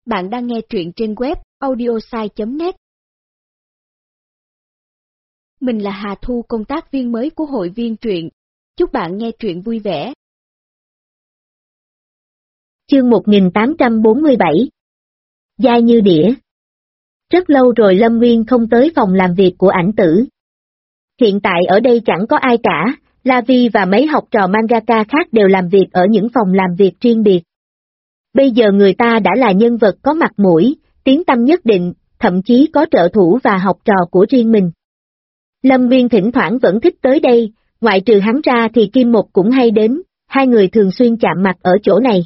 Bạn đang nghe truyện trên web audiosai.net. Mình là Hà Thu, công tác viên mới của hội viên truyện. Chúc bạn nghe truyện vui vẻ. Chương 1847 Dai như đĩa. Rất lâu rồi Lâm Nguyên không tới phòng làm việc của ảnh tử. Hiện tại ở đây chẳng có ai cả, La Vi và mấy học trò mangaka khác đều làm việc ở những phòng làm việc riêng biệt. Bây giờ người ta đã là nhân vật có mặt mũi, tiếng tăm nhất định, thậm chí có trợ thủ và học trò của riêng mình. Lâm Nguyên thỉnh thoảng vẫn thích tới đây, ngoại trừ hắn ra thì Kim Một cũng hay đến, hai người thường xuyên chạm mặt ở chỗ này.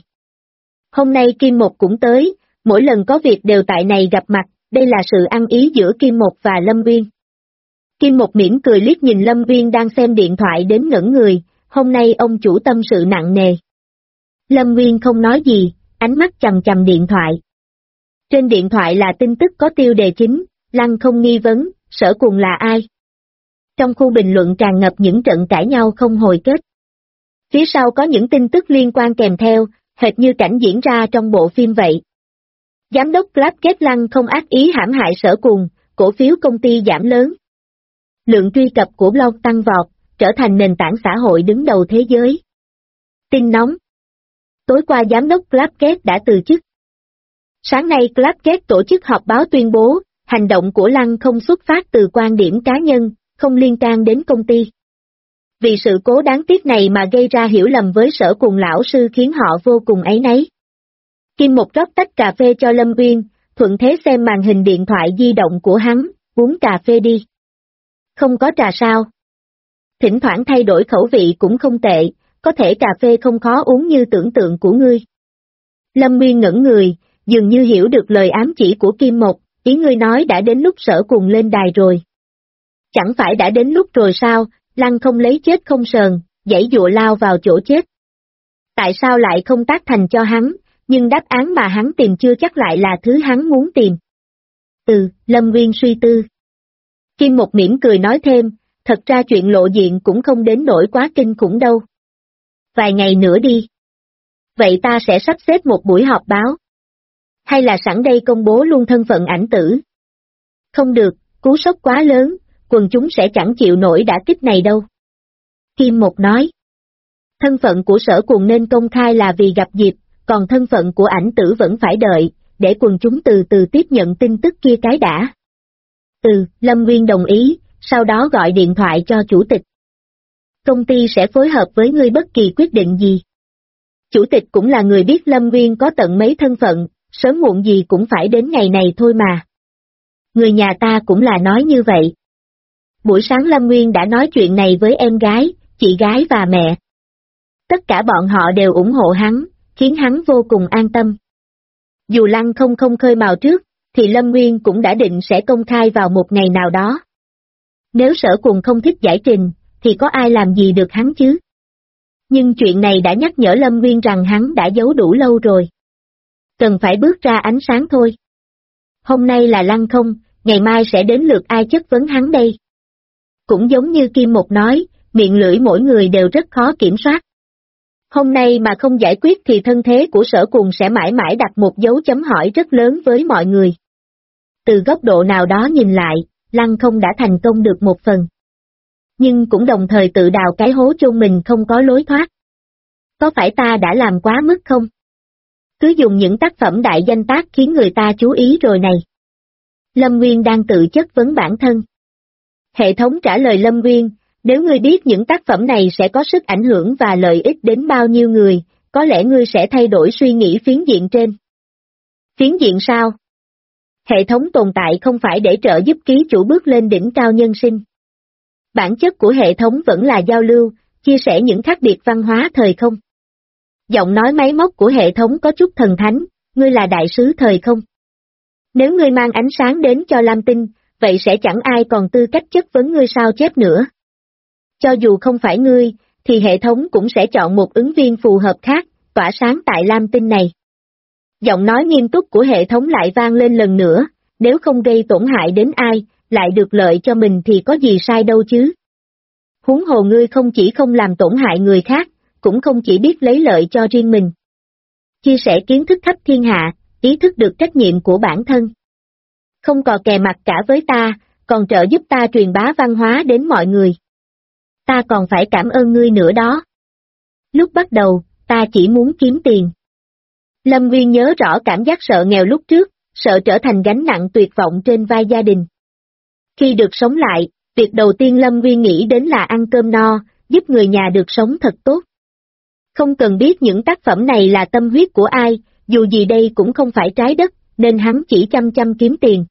Hôm nay Kim Một cũng tới, mỗi lần có việc đều tại này gặp mặt, đây là sự ăn ý giữa Kim Một và Lâm Nguyên. Kim Một mỉm cười liếc nhìn Lâm Nguyên đang xem điện thoại đến ngẩn người, hôm nay ông chủ tâm sự nặng nề. Lâm Nguyên không nói gì, ánh mắt chằm chằm điện thoại. Trên điện thoại là tin tức có tiêu đề chính, Lăng không nghi vấn, Sở Cùng là ai? Trong khu bình luận tràn ngập những trận cãi nhau không hồi kết. Phía sau có những tin tức liên quan kèm theo, hệt như cảnh diễn ra trong bộ phim vậy. Giám đốc Club kết Lăng không ác ý hãm hại Sở Cùng, cổ phiếu công ty giảm lớn. Lượng truy cập của blog tăng vọt, trở thành nền tảng xã hội đứng đầu thế giới. Tin nóng. Tối qua giám đốc Club Kết đã từ chức. Sáng nay Club Kết tổ chức họp báo tuyên bố, hành động của Lăng không xuất phát từ quan điểm cá nhân, không liên can đến công ty. Vì sự cố đáng tiếc này mà gây ra hiểu lầm với Sở Cùng lão sư khiến họ vô cùng áy náy. Kim Một rót tách cà phê cho Lâm Nguyên, thuận thế xem màn hình điện thoại di động của hắn, uống cà phê đi. Không có trà sao? Thỉnh thoảng thay đổi khẩu vị cũng không tệ, có thể cà phê không khó uống như tưởng tượng của ngươi. Lâm Nguyên ngẩn người, dường như hiểu được lời ám chỉ của Kim Một, ý ngươi nói đã đến lúc Sở Cùng lên đài rồi. Chẳng phải đã đến lúc rồi sao, Lăng không lấy chết không sờn, giãy giụa lao vào chỗ chết. Tại sao lại không tác thành cho hắn, nhưng đáp án mà hắn tìm chưa chắc lại là thứ hắn muốn tìm. Lâm Nguyên suy tư. Kim Một mỉm cười nói thêm, thật ra chuyện lộ diện cũng không đến nỗi quá kinh khủng đâu. Vài ngày nữa đi. Vậy ta sẽ sắp xếp một buổi họp báo. Hay là sẵn đây công bố luôn thân phận ảnh tử? Không được, cú sốc quá lớn, quần chúng sẽ chẳng chịu nổi đả kích này đâu. Kim Một nói. Thân phận của Sở Cùng nên công khai là vì gặp dịp, còn thân phận của ảnh tử vẫn phải đợi, để quần chúng từ từ tiếp nhận tin tức kia cái đã. Lâm Nguyên đồng ý, sau đó gọi điện thoại cho chủ tịch. Công ty sẽ phối hợp với ngươi bất kỳ quyết định gì. Chủ tịch cũng là người biết Lâm Nguyên có tận mấy thân phận, sớm muộn gì cũng phải đến ngày này thôi mà. Người nhà ta cũng là nói như vậy. Buổi sáng Lâm Nguyên đã nói chuyện này với em gái, chị gái và mẹ. Tất cả bọn họ đều ủng hộ hắn, khiến hắn vô cùng an tâm. Dù Lăng không khơi mào trước, thì Lâm Nguyên cũng đã định sẽ công khai vào một ngày nào đó. Nếu Sở Cùng không thích giải trình, thì có ai làm gì được hắn chứ? Nhưng chuyện này đã nhắc nhở Lâm Nguyên rằng hắn đã giấu đủ lâu rồi. Cần phải bước ra ánh sáng thôi. Hôm nay là Lăng không, ngày mai sẽ đến lượt ai chất vấn hắn đây. Cũng giống như Kim Một nói, miệng lưỡi mỗi người đều rất khó kiểm soát. Hôm nay mà không giải quyết thì thân thế của Sở Cùng sẽ mãi mãi đặt một dấu chấm hỏi rất lớn với mọi người. Từ góc độ nào đó nhìn lại, Lăng không đã thành công được một phần. Nhưng cũng đồng thời tự đào cái hố chôn mình không có lối thoát. Có phải ta đã làm quá mức không? Cứ dùng những tác phẩm đại danh tác khiến người ta chú ý rồi này. Lâm Nguyên đang tự chất vấn bản thân. Hệ thống trả lời Lâm Nguyên, nếu ngươi biết những tác phẩm này sẽ có sức ảnh hưởng và lợi ích đến bao nhiêu người, có lẽ ngươi sẽ thay đổi suy nghĩ phiến diện trên. Phiến diện sao? Hệ thống tồn tại không phải để trợ giúp ký chủ bước lên đỉnh cao nhân sinh. Bản chất của hệ thống vẫn là giao lưu, chia sẻ những khác biệt văn hóa thời không. Giọng nói máy móc của hệ thống có chút thần thánh, ngươi là đại sứ thời không. Nếu ngươi mang ánh sáng đến cho Lam Tinh, vậy sẽ chẳng ai còn tư cách chất vấn ngươi sao chép nữa. Cho dù không phải ngươi, thì hệ thống cũng sẽ chọn một ứng viên phù hợp khác, tỏa sáng tại Lam Tinh này. Giọng nói nghiêm túc của hệ thống lại vang lên lần nữa, nếu không gây tổn hại đến ai, lại được lợi cho mình thì có gì sai đâu chứ. Huống hồ ngươi không chỉ không làm tổn hại người khác, cũng không chỉ biết lấy lợi cho riêng mình. Chia sẻ kiến thức khắp thiên hạ, ý thức được trách nhiệm của bản thân. Không cò kè mặt cả với ta, còn trợ giúp ta truyền bá văn hóa đến mọi người. Ta còn phải cảm ơn ngươi nữa đó. Lúc bắt đầu, ta chỉ muốn kiếm tiền. Lâm Nguyên nhớ rõ cảm giác sợ nghèo lúc trước, sợ trở thành gánh nặng tuyệt vọng trên vai gia đình. Khi được sống lại, việc đầu tiên Lâm Nguyên nghĩ đến là ăn cơm no, giúp người nhà được sống thật tốt. Không cần biết những tác phẩm này là tâm huyết của ai, dù gì đây cũng không phải trái đất, nên hắn chỉ chăm chăm kiếm tiền.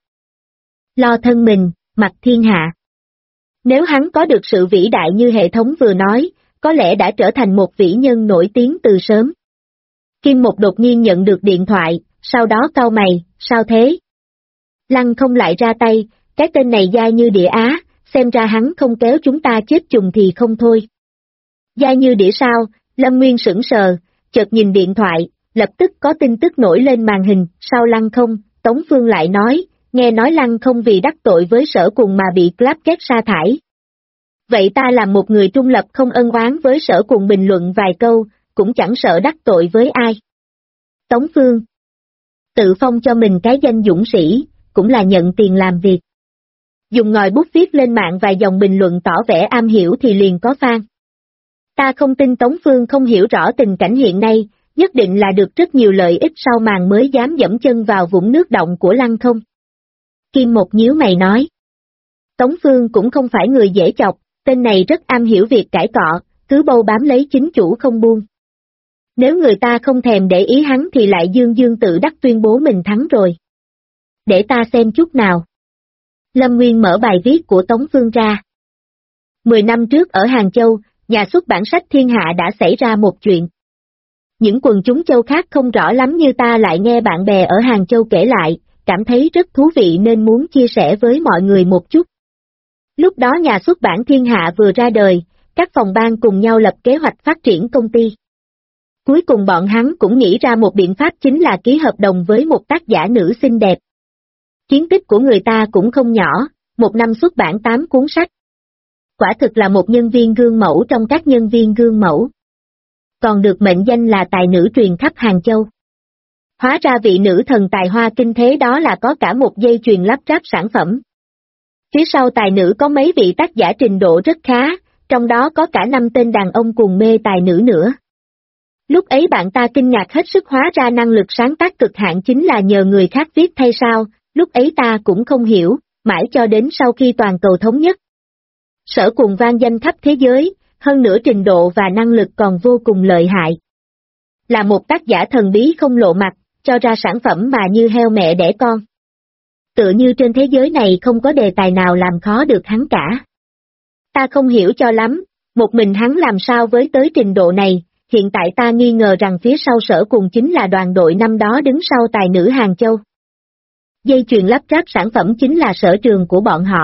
Lo thân mình, mặc thiên hạ. Nếu hắn có được sự vĩ đại như hệ thống vừa nói, có lẽ đã trở thành một vĩ nhân nổi tiếng từ sớm. Kim Một đột nhiên nhận được điện thoại, sau đó cau mày, sao thế? Lăng không lại ra tay, cái tên này dai như đĩa Á, xem ra hắn không kéo chúng ta chết chùng thì không thôi. Dai như đĩa sao? Lâm Nguyên sững sờ, chợt nhìn điện thoại, lập tức có tin tức nổi lên màn hình, sau Lăng không, Tống Phương lại nói, nghe nói Lăng không vì đắc tội với Sở Cùng mà bị Clapcake sa thải. Vậy ta là một người trung lập không ân oán với Sở Cùng bình luận vài câu, cũng chẳng sợ đắc tội với ai. Tống Phương tự phong cho mình cái danh dũng sĩ, cũng là nhận tiền làm việc. Dùng ngòi bút viết lên mạng vài dòng bình luận tỏ vẻ am hiểu thì liền có fan. Ta không tin Tống Phương không hiểu rõ tình cảnh hiện nay, nhất định là được rất nhiều lợi ích sau màn mới dám dẫm chân vào vũng nước động của Lăng không. Kim Một nhíu mày nói. Tống Phương cũng không phải người dễ chọc, tên này rất am hiểu việc cãi cọ, cứ bâu bám lấy chính chủ không buông. Nếu người ta không thèm để ý hắn thì lại dương dương tự đắc tuyên bố mình thắng rồi. Để ta xem chút nào. Lâm Nguyên mở bài viết của Tống Phương ra. 10 năm trước ở Hàng Châu, nhà xuất bản sách Thiên Hạ đã xảy ra một chuyện. Những quần chúng châu khác không rõ lắm như ta lại nghe bạn bè ở Hàng Châu kể lại, cảm thấy rất thú vị nên muốn chia sẻ với mọi người một chút. Lúc đó nhà xuất bản Thiên Hạ vừa ra đời, các phòng ban cùng nhau lập kế hoạch phát triển công ty. Cuối cùng bọn hắn cũng nghĩ ra một biện pháp chính là ký hợp đồng với một tác giả nữ xinh đẹp. Chiến tích của người ta cũng không nhỏ, một năm xuất bản 8 cuốn sách. Quả thực là một nhân viên gương mẫu trong các nhân viên gương mẫu. Còn được mệnh danh là tài nữ truyền khắp Hàng Châu. Hóa ra vị nữ thần tài hoa kinh thế đó là có cả một dây chuyền lắp ráp sản phẩm. Phía sau tài nữ có mấy vị tác giả trình độ rất khá, trong đó có cả 5 tên đàn ông cùng mê tài nữ nữa. Lúc ấy bạn ta kinh ngạc hết sức, hóa ra năng lực sáng tác cực hạn chính là nhờ người khác viết thay sao, lúc ấy ta cũng không hiểu, mãi cho đến sau khi toàn cầu thống nhất. Sở Cùng vang danh khắp thế giới, hơn nữa trình độ và năng lực còn vô cùng lợi hại. Là một tác giả thần bí không lộ mặt, cho ra sản phẩm mà như heo mẹ đẻ con. Tựa như trên thế giới này không có đề tài nào làm khó được hắn cả. Ta không hiểu cho lắm, một mình hắn làm sao với tới trình độ này, hiện tại ta nghi ngờ rằng phía sau Sở Cùng chính là đoàn đội năm đó đứng sau tài nữ Hàng Châu. Dây chuyền lắp ráp sản phẩm chính là sở trường của bọn họ.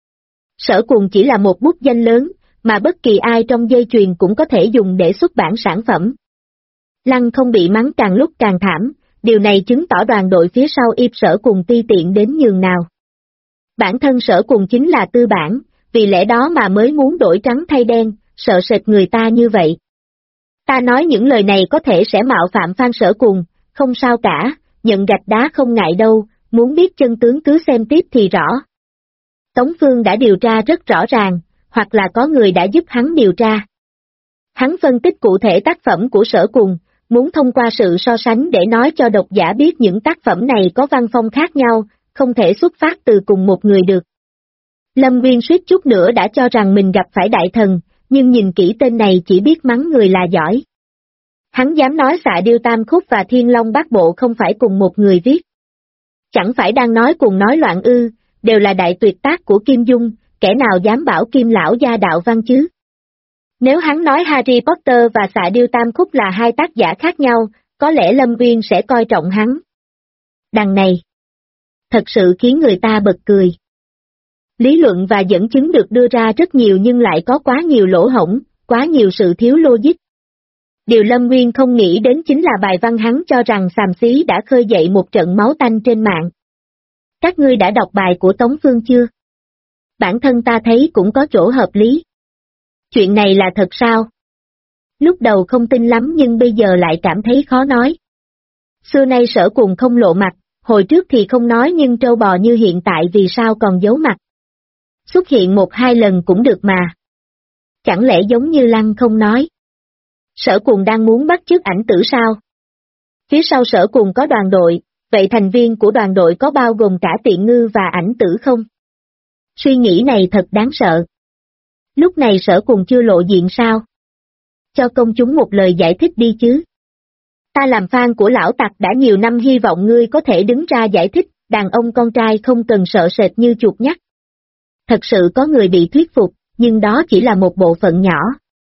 Sở Cùng chỉ là một bút danh lớn, mà bất kỳ ai trong dây chuyền cũng có thể dùng để xuất bản sản phẩm. Lăng không bị mắng càng lúc càng thảm, điều này chứng tỏ đoàn đội phía sau yếp Sở Cùng ti tiện đến nhường nào. Bản thân Sở Cùng chính là tư bản, vì lẽ đó mà mới muốn đổi trắng thay đen, sợ sệt người ta như vậy. Ta nói những lời này có thể sẽ mạo phạm fan Sở Cùng, không sao cả, nhận gạch đá không ngại đâu, muốn biết chân tướng cứ xem tiếp thì rõ. Tống Phương đã điều tra rất rõ ràng, hoặc là có người đã giúp hắn điều tra. Hắn phân tích cụ thể tác phẩm của Sở Cùng, muốn thông qua sự so sánh để nói cho độc giả biết những tác phẩm này có văn phong khác nhau, không thể xuất phát từ cùng một người được. Lâm Nguyên suýt chút nữa đã cho rằng mình gặp phải đại thần, nhưng nhìn kỹ tên này chỉ biết mắng người là giỏi. Hắn dám nói Xạ Điêu Tam Khúc và Thiên Long Bát Bộ không phải cùng một người viết. Chẳng phải đang nói cùng nói loạn ư, đều là đại tuyệt tác của Kim Dung, kẻ nào dám bảo Kim lão gia đạo văn chứ? Nếu hắn nói Harry Potter và Xạ Điêu Tam Khúc là hai tác giả khác nhau, có lẽ Lâm Nguyên sẽ coi trọng hắn. Đằng này, thật sự khiến người ta bật cười. Lý luận và dẫn chứng được đưa ra rất nhiều nhưng lại có quá nhiều lỗ hổng, quá nhiều sự thiếu logic. Điều Lâm Nguyên không nghĩ đến chính là bài văn hắn cho rằng xàm xí đã khơi dậy một trận máu tanh trên mạng. Các ngươi đã đọc bài của Tống Phương chưa? Bản thân ta thấy cũng có chỗ hợp lý. Chuyện này là thật sao? Lúc đầu không tin lắm nhưng bây giờ lại cảm thấy khó nói. Xưa nay Sở Cùng không lộ mặt, hồi trước thì không nói nhưng trâu bò như hiện tại vì sao còn giấu mặt. Xuất hiện 1-2 lần cũng được mà. Chẳng lẽ giống như Lăng không nói. Sở Cùng đang muốn bắt chước Ảnh Tử sao? Phía sau Sở Cùng có đoàn đội, vậy thành viên của đoàn đội có bao gồm cả Tiện Ngư và Ảnh Tử không? Suy nghĩ này thật đáng sợ. Lúc này Sở Cùng chưa lộ diện sao? Cho công chúng một lời giải thích đi chứ. Ta làm fan của lão tặc đã nhiều năm, hy vọng ngươi có thể đứng ra giải thích, đàn ông con trai không cần sợ sệt như chuột nhắt. Thật sự có người bị thuyết phục, nhưng đó chỉ là một bộ phận nhỏ.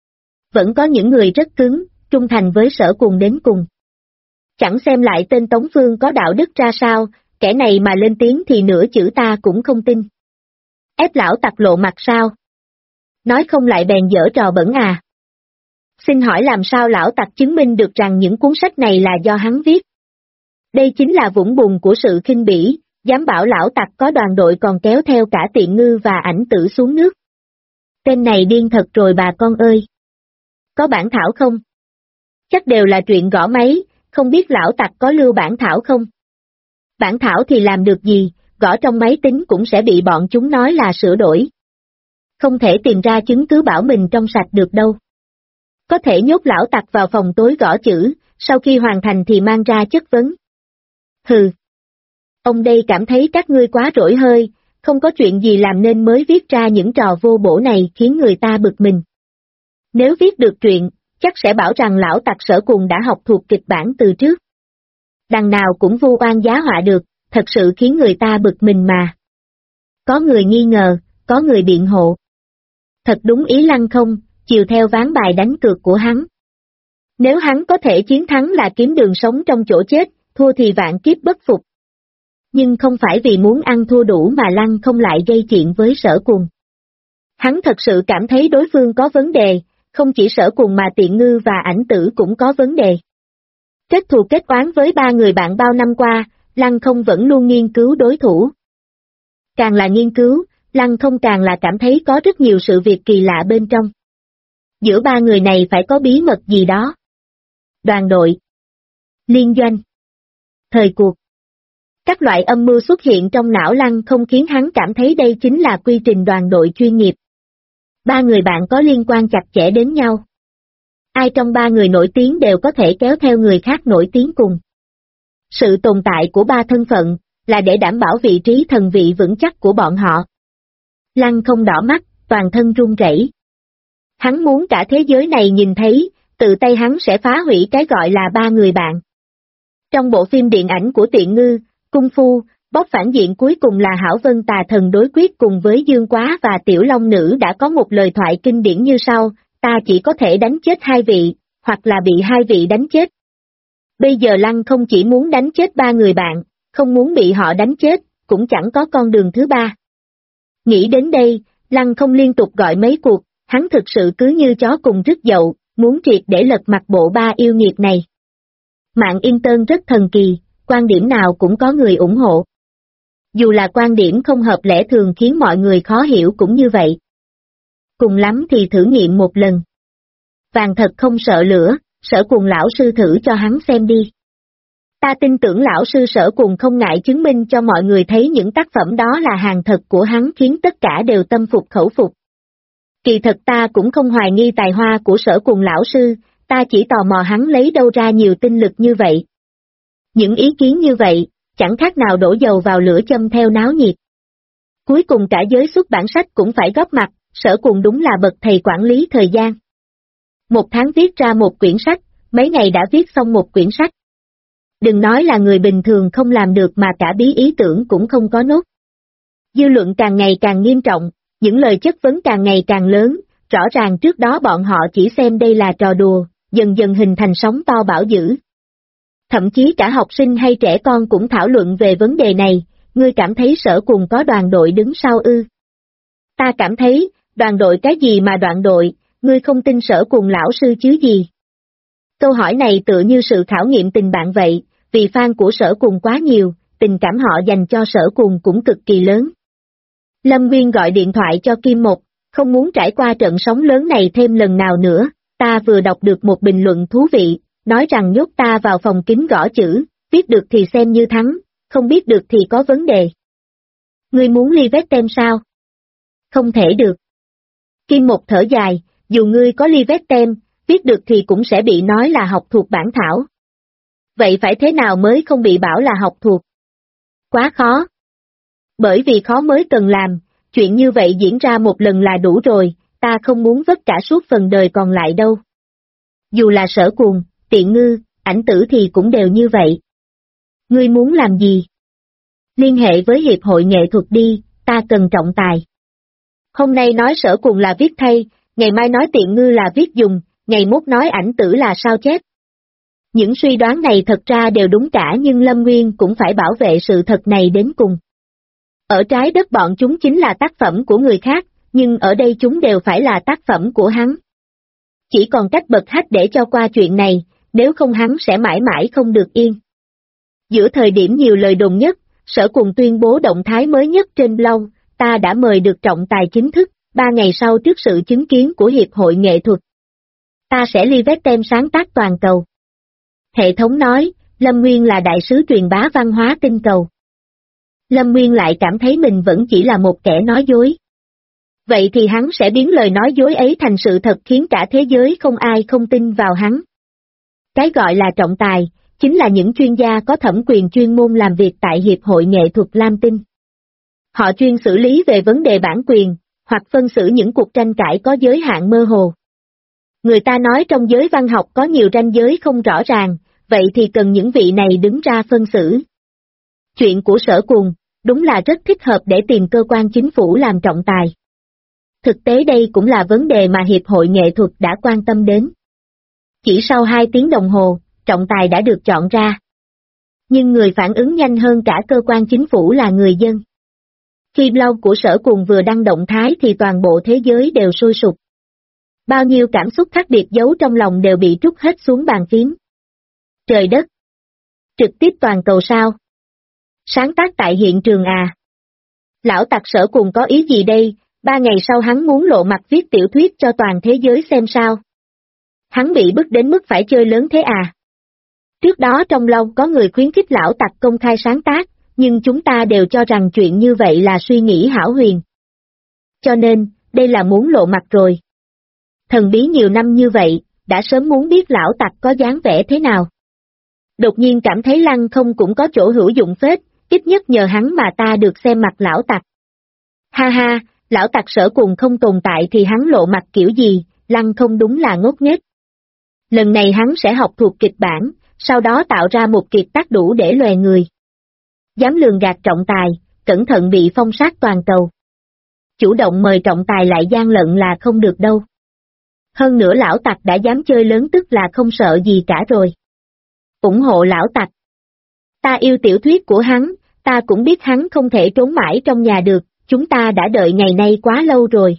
Vẫn có những người rất cứng, trung thành với Sở Cùng đến cùng. Chẳng xem lại tên Tống Phương có đạo đức ra sao, kẻ này mà lên tiếng thì nửa chữ ta cũng không tin. Ép lão tặc lộ mặt sao? Nói không lại bèn giở trò bẩn à? Xin hỏi làm sao lão tặc chứng minh được rằng những cuốn sách này là do hắn viết? Đây chính là vũng bùn của sự khinh bỉ, dám bảo lão tặc có đoàn đội còn kéo theo cả Tiện Ngư và Ảnh Tử xuống nước. Tên này điên thật rồi bà con ơi. Có bản thảo không? Chắc đều là truyện gõ máy, không biết lão tặc có lưu bản thảo không? Bản thảo thì làm được gì, gõ trong máy tính cũng sẽ bị bọn chúng nói là sửa đổi. Không thể tìm ra chứng cứ bảo mình trong sạch được đâu. Có thể nhốt lão tặc vào phòng tối gõ chữ, sau khi hoàn thành thì mang ra chất vấn. Hừ. Ông đây cảm thấy các ngươi quá rỗi hơi, không có chuyện gì làm nên mới viết ra những trò vô bổ này khiến người ta bực mình. Nếu viết được truyện, chắc sẽ bảo rằng lão tặc Sở Cùng đã học thuộc kịch bản từ trước. Đằng nào cũng vu oan giá họa được, thật sự khiến người ta bực mình mà. Có người nghi ngờ, có người biện hộ. Thật đúng ý Lăng không, chiều theo ván bài đánh cược của hắn. Nếu hắn có thể chiến thắng là kiếm đường sống trong chỗ chết, thua thì vạn kiếp bất phục. Nhưng không phải vì muốn ăn thua đủ mà Lăng không lại gây chuyện với Sở Cùng. Hắn thật sự cảm thấy đối phương có vấn đề, không chỉ Sở Cùng mà Tiện Ngư và Ảnh Tử cũng có vấn đề. Kết thù kết oán với 3 người bạn bao năm qua, Lăng không vẫn luôn nghiên cứu đối thủ. Càng là nghiên cứu, Lăng không càng là cảm thấy có rất nhiều sự việc kỳ lạ bên trong. Giữa 3 người này phải có bí mật gì đó. Đoàn đội, liên doanh, thời cuộc. Các loại âm mưu xuất hiện trong não Lăng không khiến hắn cảm thấy đây chính là quy trình đoàn đội chuyên nghiệp. 3 người bạn có liên quan chặt chẽ đến nhau. Ai trong 3 người nổi tiếng đều có thể kéo theo người khác nổi tiếng cùng. Sự tồn tại của 3 thân phận là để đảm bảo vị trí thần vị vững chắc của bọn họ. Lăng không đỏ mắt, toàn thân run rẩy. Hắn muốn cả thế giới này nhìn thấy, tự tay hắn sẽ phá hủy cái gọi là 3 người bạn. Trong bộ phim điện ảnh của Tiện Ngư, Cung Phu, boss phản diện cuối cùng là Hảo Vân Tà Thần đối quyết cùng với Dương Quá và Tiểu Long Nữ đã có một lời thoại kinh điển như sau, ta chỉ có thể đánh chết 2 vị, hoặc là bị 2 vị đánh chết. Bây giờ Lăng không chỉ muốn đánh chết 3 người bạn, không muốn bị họ đánh chết, cũng chẳng có con đường thứ 3. Nghĩ đến đây, Lăng không liên tục gọi mấy cuộc, hắn thực sự cứ như chó cùng rứt dậu, muốn triệt để lật mặt bộ 3 yêu nghiệt này. Mạng Internet rất thần kỳ, quan điểm nào cũng có người ủng hộ. Dù là quan điểm không hợp lẽ thường khiến mọi người khó hiểu cũng như vậy. Cùng lắm thì thử nghiệm một lần. Vàng thật không sợ lửa, Sở Cùng lão sư thử cho hắn xem đi. Ta tin tưởng lão sư Sở Cùng không ngại chứng minh cho mọi người thấy những tác phẩm đó là hàng thật của hắn khiến tất cả đều tâm phục khẩu phục. Kỳ thật ta cũng không hoài nghi tài hoa của Sở Cùng lão sư, ta chỉ tò mò hắn lấy đâu ra nhiều tinh lực như vậy. Những ý kiến như vậy, chẳng khác nào đổ dầu vào lửa châm theo náo nhiệt. Cuối cùng cả giới xuất bản sách cũng phải góp mặt, Sở Cùng đúng là bậc thầy quản lý thời gian. 1 tháng viết ra 1 quyển sách, mấy ngày đã viết xong 1 quyển sách. Đừng nói là người bình thường không làm được mà cả bí ý tưởng cũng không có nốt. Dư luận càng ngày càng nghiêm trọng, những lời chất vấn càng ngày càng lớn, rõ ràng trước đó bọn họ chỉ xem đây là trò đùa, dần dần hình thành sóng to bão dữ. Thậm chí cả học sinh hay trẻ con cũng thảo luận về vấn đề này, ngươi cảm thấy Sở Cùng có đoàn đội đứng sau ư? Ta cảm thấy, đoàn đội cái gì mà đoàn đội, ngươi không tin Sở Cùng lão sư chứ gì? Câu hỏi này tựa như sự khảo nghiệm tình bạn vậy, vì fan của Sở Cùng quá nhiều, tình cảm họ dành cho Sở Cùng cũng cực kỳ lớn. Lâm Nguyên gọi điện thoại cho Kim Một, không muốn trải qua trận sóng lớn này thêm lần nào nữa, ta vừa đọc được một bình luận thú vị, nói rằng nhốt ta vào phòng kín gõ chữ, Viết được thì xem như thắng, không biết được thì có vấn đề. Ngươi muốn ly vết tem sao? Không thể được. Kim Một thở dài, dù ngươi có ly vết tem, viết được thì cũng sẽ bị nói là học thuộc bản thảo. Vậy phải thế nào mới không bị bảo là học thuộc? Quá khó. Bởi vì khó mới cần làm, chuyện như vậy diễn ra một lần là đủ rồi, ta không muốn vất cả suốt phần đời còn lại đâu. Dù là Sở Cuồng, Tiện Ngư, Ảnh Tử thì cũng đều như vậy. Ngươi muốn làm gì? Liên hệ với Hiệp hội Nghệ thuật đi, ta cần trọng tài. Hôm nay nói Sở Cuồng là viết thay, ngày mai nói Tiện Ngư là viết dùng, ngày mốt nói Ảnh Tử là sao chép. Những suy đoán này thật ra đều đúng cả nhưng Lâm Nguyên cũng phải bảo vệ sự thật này đến cùng. Ở trái đất bọn chúng chính là tác phẩm của người khác, nhưng ở đây chúng đều phải là tác phẩm của hắn. Chỉ còn cách bật hách để cho qua chuyện này, nếu không hắn sẽ mãi mãi không được yên. Giữa thời điểm nhiều lời đồn nhất, Sở Cuồng tuyên bố động thái mới nhất trên blog, ta đã mời được trọng tài chính thức, 3 ngày sau trước sự chứng kiến của Hiệp hội Nghệ thuật. Ta sẽ ly vết tem sáng tác toàn cầu. Hệ thống nói, Lâm Nguyên là đại sứ truyền bá văn hóa tinh cầu. Lâm Nguyên lại cảm thấy mình vẫn chỉ là một kẻ nói dối. Vậy thì hắn sẽ biến lời nói dối ấy thành sự thật khiến cả thế giới không ai không tin vào hắn. Cái gọi là trọng tài, chính là những chuyên gia có thẩm quyền chuyên môn làm việc tại Hiệp hội Nghệ thuật Lam Tinh. Họ chuyên xử lý về vấn đề bản quyền, hoặc phân xử những cuộc tranh cãi có giới hạn mơ hồ. Người ta nói trong giới văn học có nhiều ranh giới không rõ ràng, vậy thì cần những vị này đứng ra phân xử. Chuyện của Sở Cuồng, đúng là rất thích hợp để tìm cơ quan chính phủ làm trọng tài. Thực tế đây cũng là vấn đề mà Hiệp hội Nghệ thuật đã quan tâm đến. Chỉ sau 2 tiếng đồng hồ, trọng tài đã được chọn ra. Nhưng người phản ứng nhanh hơn cả cơ quan chính phủ là người dân. Khi blog của Sở Cuồng vừa đăng động thái thì toàn bộ thế giới đều sôi sục. Bao nhiêu cảm xúc khác biệt giấu trong lòng đều bị trút hết xuống bàn phím. Trời đất! Trực tiếp toàn cầu sao? Sáng tác tại hiện trường à? Lão tặc Sở Cuồng có ý gì đây? 3 ngày sau hắn muốn lộ mặt viết tiểu thuyết cho toàn thế giới xem sao? Hắn bị bức đến mức phải chơi lớn thế à? Trước đó trong blog có người khuyến khích lão tặc công khai sáng tác, nhưng chúng ta đều cho rằng chuyện như vậy là suy nghĩ hão huyền. Cho nên, đây là muốn lộ mặt rồi. Thần bí nhiều năm như vậy, đã sớm muốn biết lão tặc có dáng vẻ thế nào. Đột nhiên cảm thấy Lăng Không cũng có chỗ hữu dụng phết, ít nhất nhờ hắn mà ta được xem mặt lão tặc. Ha ha, lão tặc Sở Cuồng không tồn tại thì hắn lộ mặt kiểu gì, Lăng Không đúng là ngốc nghếch. Lần này hắn sẽ học thuộc kịch bản, sau đó tạo ra một kiệt tác đủ để lòe người. Dám lường gạt trọng tài, cẩn thận bị phong sát toàn cầu. Chủ động mời trọng tài lại gian lận là không được đâu. Hơn nữa lão tặc đã dám chơi lớn tức là không sợ gì cả rồi. Ủng hộ lão tặc. Ta yêu tiểu thuyết của hắn, ta cũng biết hắn không thể trốn mãi trong nhà được, chúng ta đã đợi ngày nay quá lâu rồi.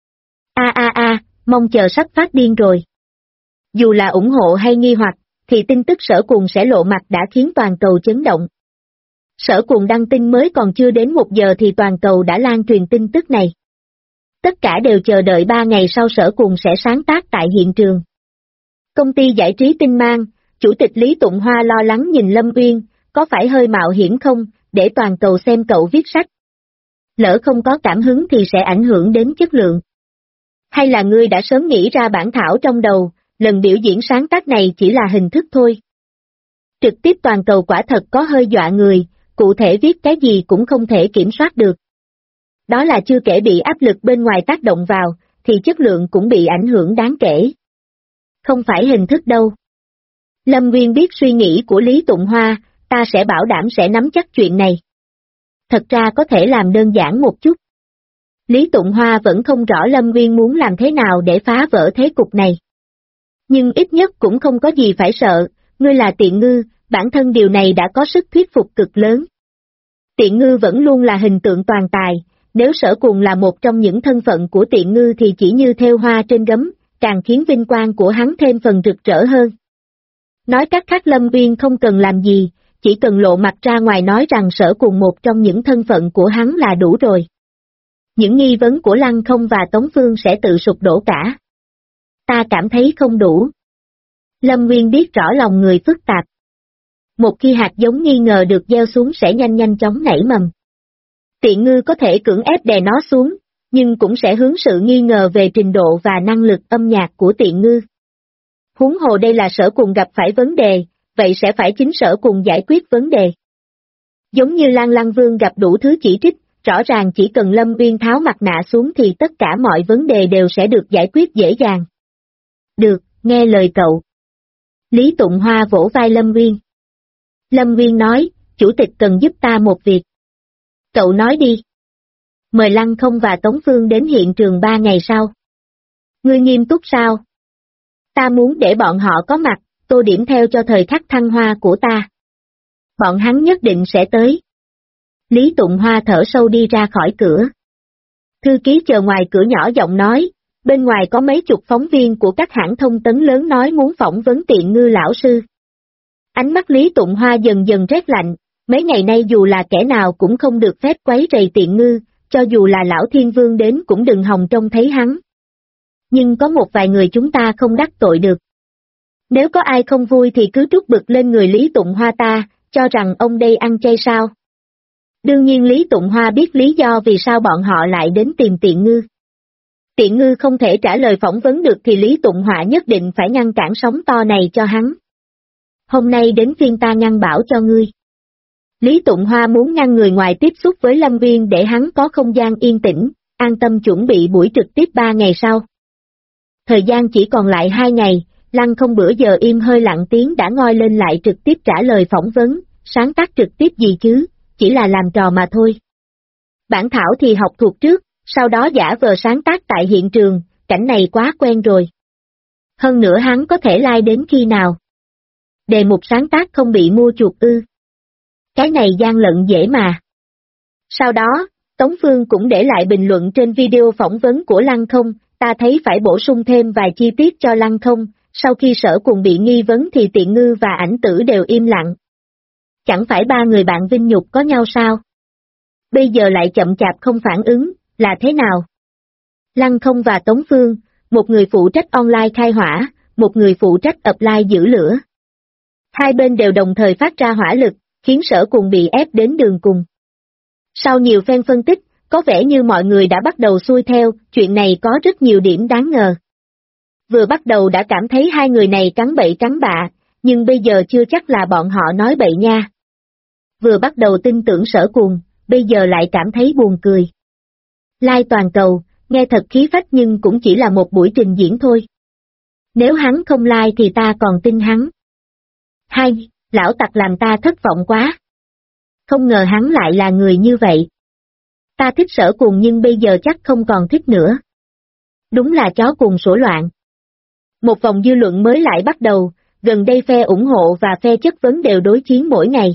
Mong chờ sắp phát điên rồi. Dù là ủng hộ hay nghi hoặc, thì tin tức Sở Cuồng sẽ lộ mặt đã khiến toàn cầu chấn động. Sở Cuồng đăng tin mới còn chưa đến 1 giờ thì toàn cầu đã lan truyền tin tức này. Tất cả đều chờ đợi 3 ngày sau Sở Cuồng sẽ sáng tác tại hiện trường. Công ty giải trí Tinh Mang, chủ tịch Lý Tụng Hoa lo lắng nhìn Lâm Uyên, có phải hơi mạo hiểm không, để toàn cầu xem cậu viết sách. Lỡ không có cảm hứng thì sẽ ảnh hưởng đến chất lượng. Hay là ngươi đã sớm nghĩ ra bản thảo trong đầu, lần biểu diễn sáng tác này chỉ là hình thức thôi. Trực tiếp toàn cầu quả thật có hơi dọa người, cụ thể viết cái gì cũng không thể kiểm soát được. Đó là chưa kể bị áp lực bên ngoài tác động vào, thì chất lượng cũng bị ảnh hưởng đáng kể. Không phải hình thức đâu. Lâm Nguyên biết suy nghĩ của Lý Tụng Hoa, ta sẽ bảo đảm sẽ nắm chắc chuyện này. Thật ra có thể làm đơn giản một chút. Lý Tụng Hoa vẫn không rõ Lâm Nguyên muốn làm thế nào để phá vỡ thế cục này. Nhưng ít nhất cũng không có gì phải sợ, ngươi là Tiện Ngư, bản thân điều này đã có sức thuyết phục cực lớn. Tiện Ngư vẫn luôn là hình tượng toàn tài, nếu Sở Cuồng là một trong những thân phận của Tiện Ngư thì chỉ như thêu hoa trên gấm, càng khiến vinh quang của hắn thêm phần rực rỡ hơn. Nói cách khác Lâm Uyên không cần làm gì, chỉ cần lộ mặt ra ngoài nói rằng Sở Cuồng một trong những thân phận của hắn là đủ rồi. Những nghi vấn của Lăng Không và Tống Phương sẽ tự sụp đổ cả. Ta cảm thấy không đủ. Lâm Nguyên biết rõ lòng người phức tạp. Một khi hạt giống nghi ngờ được gieo xuống sẽ nhanh chóng nảy mầm. Tiện ngư có thể cưỡng ép đè nó xuống, nhưng cũng sẽ hướng sự nghi ngờ về trình độ và năng lực âm nhạc của tiện ngư. Huống hồ đây là Sở Cùng gặp phải vấn đề, vậy sẽ phải chính Sở Cùng giải quyết vấn đề. Giống như Lăng Vương gặp đủ thứ chỉ trích, rõ ràng chỉ cần Lâm Uyên tháo mặt nạ xuống thì tất cả mọi vấn đề đều sẽ được giải quyết dễ dàng. Được, nghe lời cậu. Lý Tụng Hoa vỗ vai Lâm Uyên. Lâm Uyên nói, chủ tịch cần giúp ta một việc. Cậu nói đi. Mời Lăng Không và Tống Phương đến hiện trường 3 ngày sau. Ngươi nghiêm túc sao? Ta muốn để bọn họ có mặt, tô điểm theo cho thời khắc thăng hoa của ta. Bọn hắn nhất định sẽ tới. Lý Tụng Hoa thở sâu đi ra khỏi cửa. Thư ký chờ ngoài cửa nhỏ giọng nói, bên ngoài có mấy chục phóng viên của các hãng thông tấn lớn nói muốn phỏng vấn Tiện Ngư lão sư. Ánh mắt Lý Tụng Hoa dần dần rét lạnh, mấy ngày nay dù là kẻ nào cũng không được phép quấy rầy Tiện Ngư, cho dù là lão Thiên Vương đến cũng đừng hòng trông thấy hắn. Nhưng có một vài người chúng ta không đắc tội được. Nếu có ai không vui thì cứ trút bực lên người Lý Tụng Hoa ta, cho rằng ông đây ăn chay sao. Đương nhiên Lý Tụng Hoa biết lý do vì sao bọn họ lại đến tìm Tiện Ngư. Tiện Ngư không thể trả lời phỏng vấn được thì Lý Tụng Hoa nhất định phải ngăn cản sóng to này cho hắn. Hôm nay đến phiên ta ngăn bảo cho ngươi. Lý Tụng Hoa muốn ngăn người ngoài tiếp xúc với Lâm Viên để hắn có không gian yên tĩnh, an tâm chuẩn bị buổi trực tiếp 3 ngày sau. Thời gian chỉ còn lại 2 ngày, Lăng Không bữa giờ im hơi lặng tiếng đã ngoi lên lại trực tiếp trả lời phỏng vấn, sáng tác trực tiếp gì chứ, chỉ là làm trò mà thôi. Bản thảo thì học thuộc trước, sau đó giả vờ sáng tác tại hiện trường, cảnh này quá quen rồi. Hơn nữa hắn có thể like đến khi nào? Đề mục sáng tác không bị mua chuộc ư? Cái này gian lận dễ mà. Sau đó, Tống Phương cũng để lại bình luận trên video phỏng vấn của Lăng Không, ta thấy phải bổ sung thêm vài chi tiết cho Lăng Không, sau khi Sở Cùng bị nghi vấn thì Tiện Ngư và Ảnh Tử đều im lặng. Chẳng phải 3 người bạn vinh nhục có nhau sao? Bây giờ lại chậm chạp không phản ứng, là thế nào? Lăng Không và Tống Phương, một người phụ trách online khai hỏa, một người phụ trách offline giữ lửa. Hai bên đều đồng thời phát ra hỏa lực, khiến Sở Cùng bị ép đến đường cùng. Sau nhiều phen phân tích, có vẻ như mọi người đã bắt đầu xuôi theo, chuyện này có rất nhiều điểm đáng ngờ. Vừa bắt đầu đã cảm thấy hai người này cắn bậy cắn bạ, nhưng bây giờ chưa chắc là bọn họ nói bậy nha. Vừa bắt đầu tin tưởng Sở Cùng, bây giờ lại cảm thấy buồn cười. Like toàn cầu, nghe thật khí phách nhưng cũng chỉ là một buổi trình diễn thôi. Nếu hắn không like thì ta còn tin hắn. Hai, lão tặc làm ta thất vọng quá. Không ngờ hắn lại là người như vậy. Ta thích Sở Cùng nhưng bây giờ chắc không còn thích nữa. Đúng là chó cùng sủa loạn. Một vòng dư luận mới lại bắt đầu, gần đây phe ủng hộ và phe chất vấn đều đối chiến mỗi ngày.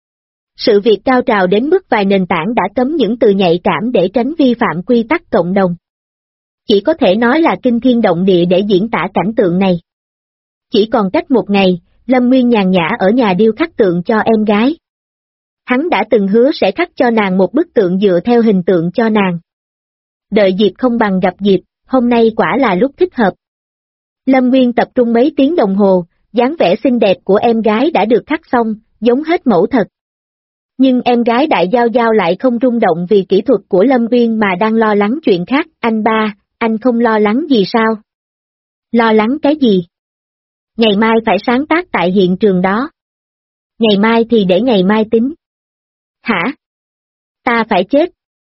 Sự việc cao trào đến mức vài nền tảng đã cấm những từ nhạy cảm để tránh vi phạm quy tắc cộng đồng. Chỉ có thể nói là kinh thiên động địa để diễn tả cảnh tượng này. Chỉ còn cách một ngày, Lâm Nguyên nhàn nhã ở nhà điêu khắc tượng cho em gái. Hắn đã từng hứa sẽ khắc cho nàng một bức tượng dựa theo hình tượng cho nàng. Đợi dịp không bằng gặp dịp, hôm nay quả là lúc thích hợp. Lâm Nguyên tập trung mấy tiếng đồng hồ, dáng vẻ xinh đẹp của em gái đã được khắc xong, giống hết mẫu thật. Nhưng em gái Đại Giao Giao lại không rung động vì kỹ thuật của Lâm Nguyên mà đang lo lắng chuyện khác. Anh ba, anh không lo lắng gì sao? Lo lắng cái gì? Ngày mai phải sáng tác tại hiện trường đó. Ngày mai thì để ngày mai tính. Hả? Ta phải chết.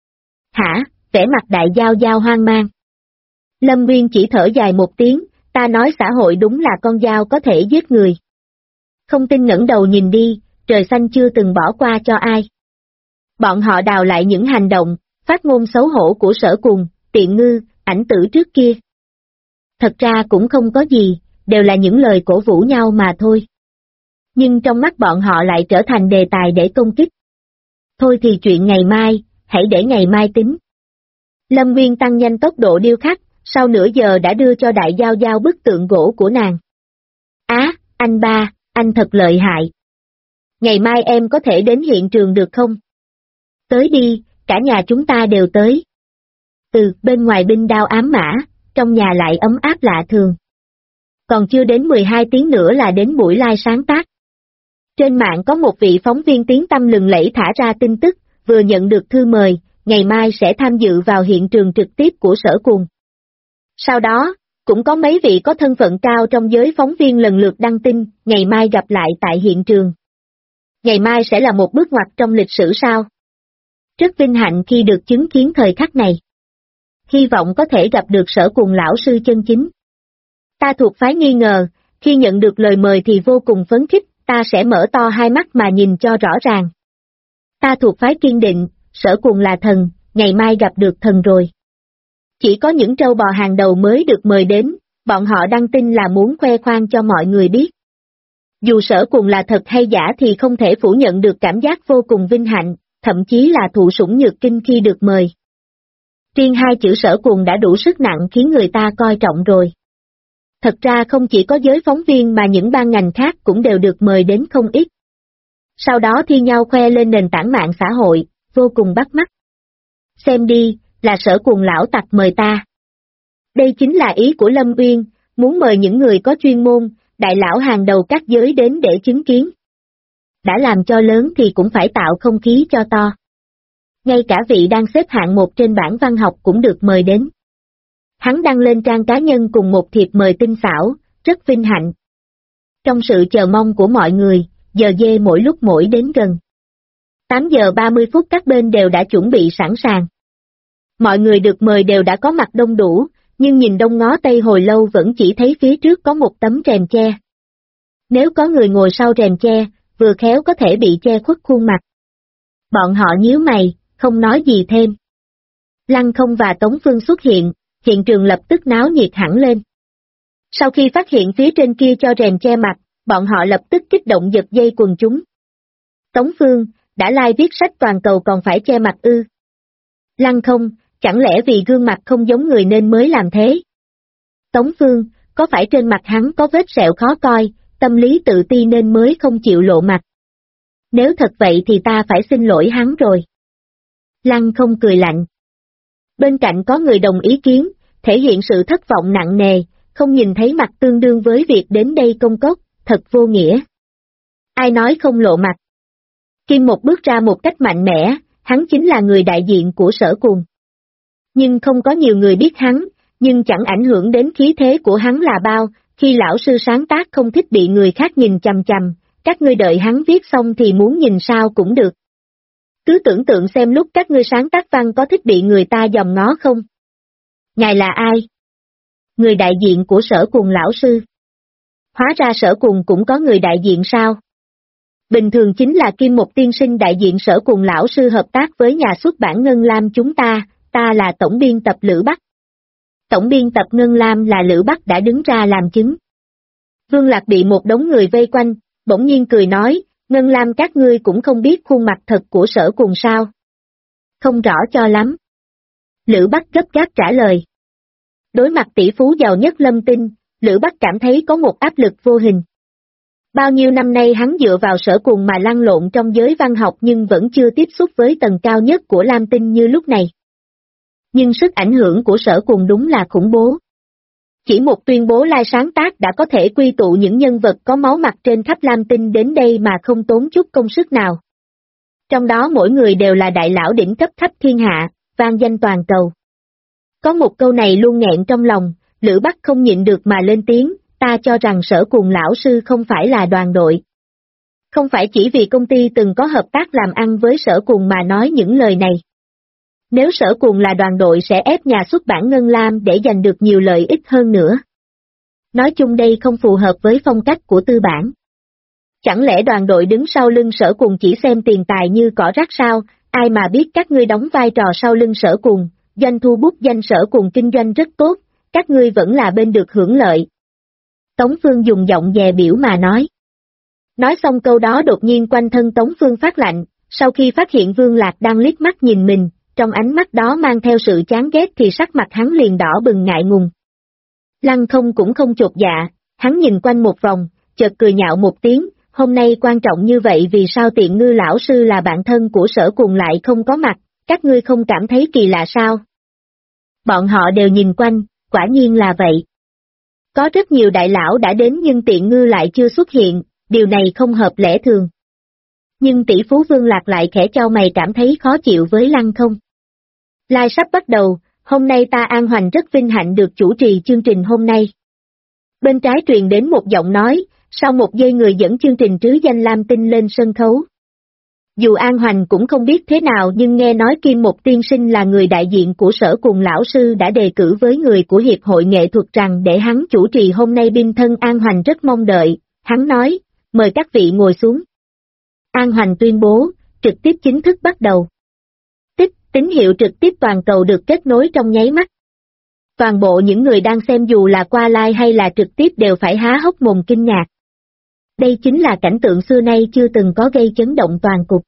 Hả? Vẻ mặt Đại Giao Giao hoang mang. Lâm Nguyên chỉ thở dài một tiếng, ta nói xã hội đúng là con dao có thể giết người. Không tin ngẩng đầu nhìn đi, trời xanh chưa từng bỏ qua cho ai. Bọn họ đào lại những hành động, phát ngôn xấu hổ của Sở Cùng, Tiện Ngư, Ảnh Tử trước kia. Thật ra cũng không có gì, đều là những lời cổ vũ nhau mà thôi. Nhưng trong mắt bọn họ lại trở thành đề tài để công kích. Thôi thì chuyện ngày mai, hãy để ngày mai tính. Lâm Nguyên tăng nhanh tốc độ điêu khắc, sau nửa giờ đã đưa cho Đại Giao Giao bức tượng gỗ của nàng. Á, anh ba, anh thật lợi hại. Ngày mai em có thể đến hiện trường được không? Tới đi, cả nhà chúng ta đều tới. Bên ngoài binh đao ám mã, trong nhà lại ấm áp lạ thường. Còn chưa đến 12 tiếng nữa là đến buổi live sáng tác. Trên mạng có một vị phóng viên tiếng tăm lừng lẫy thả ra tin tức, vừa nhận được thư mời, ngày mai sẽ tham dự vào hiện trường trực tiếp của Sở Cuồng. Sau đó, cũng có mấy vị có thân phận cao trong giới phóng viên lần lượt đăng tin, ngày mai gặp lại tại hiện trường. Ngày mai sẽ là một bước ngoặt trong lịch sử sao? Rất vinh hạnh khi được chứng kiến thời khắc này. Hy vọng có thể gặp được Sở Cuồng lão sư chân chính. Ta thuộc phái nghi ngờ, khi nhận được lời mời thì vô cùng phấn khích, ta sẽ mở to hai mắt mà nhìn cho rõ ràng. Ta thuộc phái kiên định, Sở Cuồng là thần, ngày mai gặp được thần rồi. Chỉ có những trâu bò hàng đầu mới được mời đến, bọn họ đăng tin là muốn khoe khoang cho mọi người biết. Dù Sở Cuồng là thật hay giả thì không thể phủ nhận được cảm giác vô cùng vinh hạnh, thậm chí là thụ sủng nhược kinh khi được mời. Riêng hai chữ Sở Cuồng đã đủ sức nặng khiến người ta coi trọng rồi. Thật ra không chỉ có giới phóng viên mà những ban ngành khác cũng đều được mời đến không ít. Sau đó thi nhau khoe lên nền tảng mạng xã hội, vô cùng bắt mắt. Xem đi, là Sở Cuồng lão tặc mời ta. Đây chính là ý của Lâm Uyên, muốn mời những người có chuyên môn, đại lão hàng đầu các giới đến để chứng kiến. Đã làm cho lớn thì cũng phải tạo không khí cho to. Ngay cả vị đang xếp hạng 1 trên bảng văn học cũng được mời đến. Hắn đăng lên trang cá nhân cùng một thiệp mời tinh xảo, rất vinh hạnh. Trong sự chờ mong của mọi người, giờ dê mỗi lúc mỗi đến gần. 8 giờ 30 phút các bên đều đã chuẩn bị sẵn sàng. Mọi người được mời đều đã có mặt đông đủ, nhưng nhìn đông ngó tây hồi lâu vẫn chỉ thấy phía trước có một tấm rèm che. Nếu có người ngồi sau rèm che, vừa khéo có thể bị che khuất khuôn mặt. Bọn họ nhíu mày, không nói gì thêm. Lăng Không và Tống Phương xuất hiện trường lập tức náo nhiệt hẳn lên. Sau khi phát hiện phía trên kia cho rèm che mặt, bọn họ lập tức kích động giật dây quần chúng. Tống Phương, đã viết sách toàn cầu còn phải che mặt ư? Lăng Không, chẳng lẽ vì gương mặt không giống người nên mới làm thế? Tống Phương, có phải trên mặt hắn có vết sẹo khó coi, tâm lý tự ti nên mới không chịu lộ mặt? Nếu thật vậy thì ta phải xin lỗi hắn rồi. Lăng Không cười lạnh. Bên cạnh có người đồng ý kiến, thể hiện sự thất vọng nặng nề, không nhìn thấy mặt tương đương với việc đến đây công cốc, thật vô nghĩa. Ai nói không lộ mặt? Kim Một bước ra một cách mạnh mẽ, hắn chính là người đại diện của Sở Cuồng. Nhưng không có nhiều người biết hắn, nhưng chẳng ảnh hưởng đến khí thế của hắn là bao, khi lão sư sáng tác không thích bị người khác nhìn chằm chằm, các ngươi đợi hắn viết xong thì muốn nhìn sao cũng được. Cứ tưởng tượng xem lúc các ngươi sáng tác văn có thích bị người ta dòm ngó không? Ngài là ai? Người đại diện của Sở Cuồng lão sư. Hóa ra Sở Cuồng cũng có người đại diện sao? Bình thường chính là Kim Một tiên sinh đại diện Sở Cuồng lão sư hợp tác với nhà xuất bản Ngân Lam chúng ta là tổng biên tập Lữ Bắc. Tổng biên tập Ngân Lam là Lữ Bắc đã đứng ra làm chứng. Vương Lạc bị một đống người vây quanh, bỗng nhiên cười nói, Ngân Lam các ngươi cũng không biết khuôn mặt thật của Sở Cuồng sao? Không rõ cho lắm. Lữ Bắc gấp gáp trả lời. Đối mặt tỷ phú giàu nhất Lâm Tinh, Lữ Bắc cảm thấy có một áp lực vô hình. Bao nhiêu năm nay hắn dựa vào Sở Cuồng mà lăn lộn trong giới văn học nhưng vẫn chưa tiếp xúc với tầng cao nhất của Lam Tinh như lúc này. Nhưng sức ảnh hưởng của Sở Cuồng đúng là khủng bố. Chỉ một tuyên bố sáng tác đã có thể quy tụ những nhân vật có máu mặt trên khắp Lam Tinh đến đây mà không tốn chút công sức nào. Trong đó mỗi người đều là đại lão đỉnh cấp khắp thiên hạ, vang danh toàn cầu. Có một câu này luôn nghẹn trong lòng, Lữ Bắc không nhịn được mà lên tiếng, ta cho rằng Sở Cuồng lão sư không phải là đoàn đội. Không phải chỉ vì công ty từng có hợp tác làm ăn với Sở Cuồng mà nói những lời này. Nếu Sở Cuồng là đoàn đội sẽ ép nhà xuất bản Ngân Lam để giành được nhiều lợi ích hơn nữa. Nói chung đây không phù hợp với phong cách của tư bản. Chẳng lẽ đoàn đội đứng sau lưng Sở Cuồng chỉ xem tiền tài như cỏ rác sao, ai mà biết các ngươi đóng vai trò sau lưng Sở Cuồng, doanh thu bút danh Sở Cuồng kinh doanh rất tốt, các ngươi vẫn là bên được hưởng lợi. Tống Phương dùng giọng dè biểu mà nói. Nói xong câu đó đột nhiên quanh thân Tống Phương phát lạnh, sau khi phát hiện Vương Lạc đang liếc mắt nhìn mình, trong ánh mắt đó mang theo sự chán ghét thì sắc mặt hắn liền đỏ bừng ngại ngùng. Lăng Không cũng không chột dạ, hắn nhìn quanh một vòng, chợt cười nhạo một tiếng, hôm nay quan trọng như vậy vì sao Tiện Ngư lão sư là bạn thân của Sở Cuồng lại không có mặt, các ngươi không cảm thấy kỳ lạ sao? Bọn họ đều nhìn quanh, quả nhiên là vậy. Có rất nhiều đại lão đã đến nhưng Tiện Ngư lại chưa xuất hiện, điều này không hợp lẽ thường. Nhưng tỷ phú Vương Lạc lại khẽ chau mày cảm thấy khó chịu với Lăng Không. Live sắp bắt đầu, hôm nay ta An Hoành rất vinh hạnh được chủ trì chương trình hôm nay. Bên trái truyền đến một giọng nói, sau một giây người dẫn chương trình trứ danh Lam Tinh lên sân khấu. Dù An Hoành cũng không biết thế nào nhưng nghe nói Kim Một tiên sinh là người đại diện của Sở Cùng lão sư đã đề cử với người của Hiệp hội Nghệ thuật rằng để hắn chủ trì hôm nay binh thân An Hoành rất mong đợi, hắn nói, mời các vị ngồi xuống. An Hoành tuyên bố, trực tiếp chính thức bắt đầu. Tín hiệu trực tiếp toàn cầu được kết nối trong nháy mắt. Toàn bộ những người đang xem dù là qua live hay là trực tiếp đều phải há hốc mồm kinh ngạc. Đây chính là cảnh tượng xưa nay chưa từng có gây chấn động toàn cục.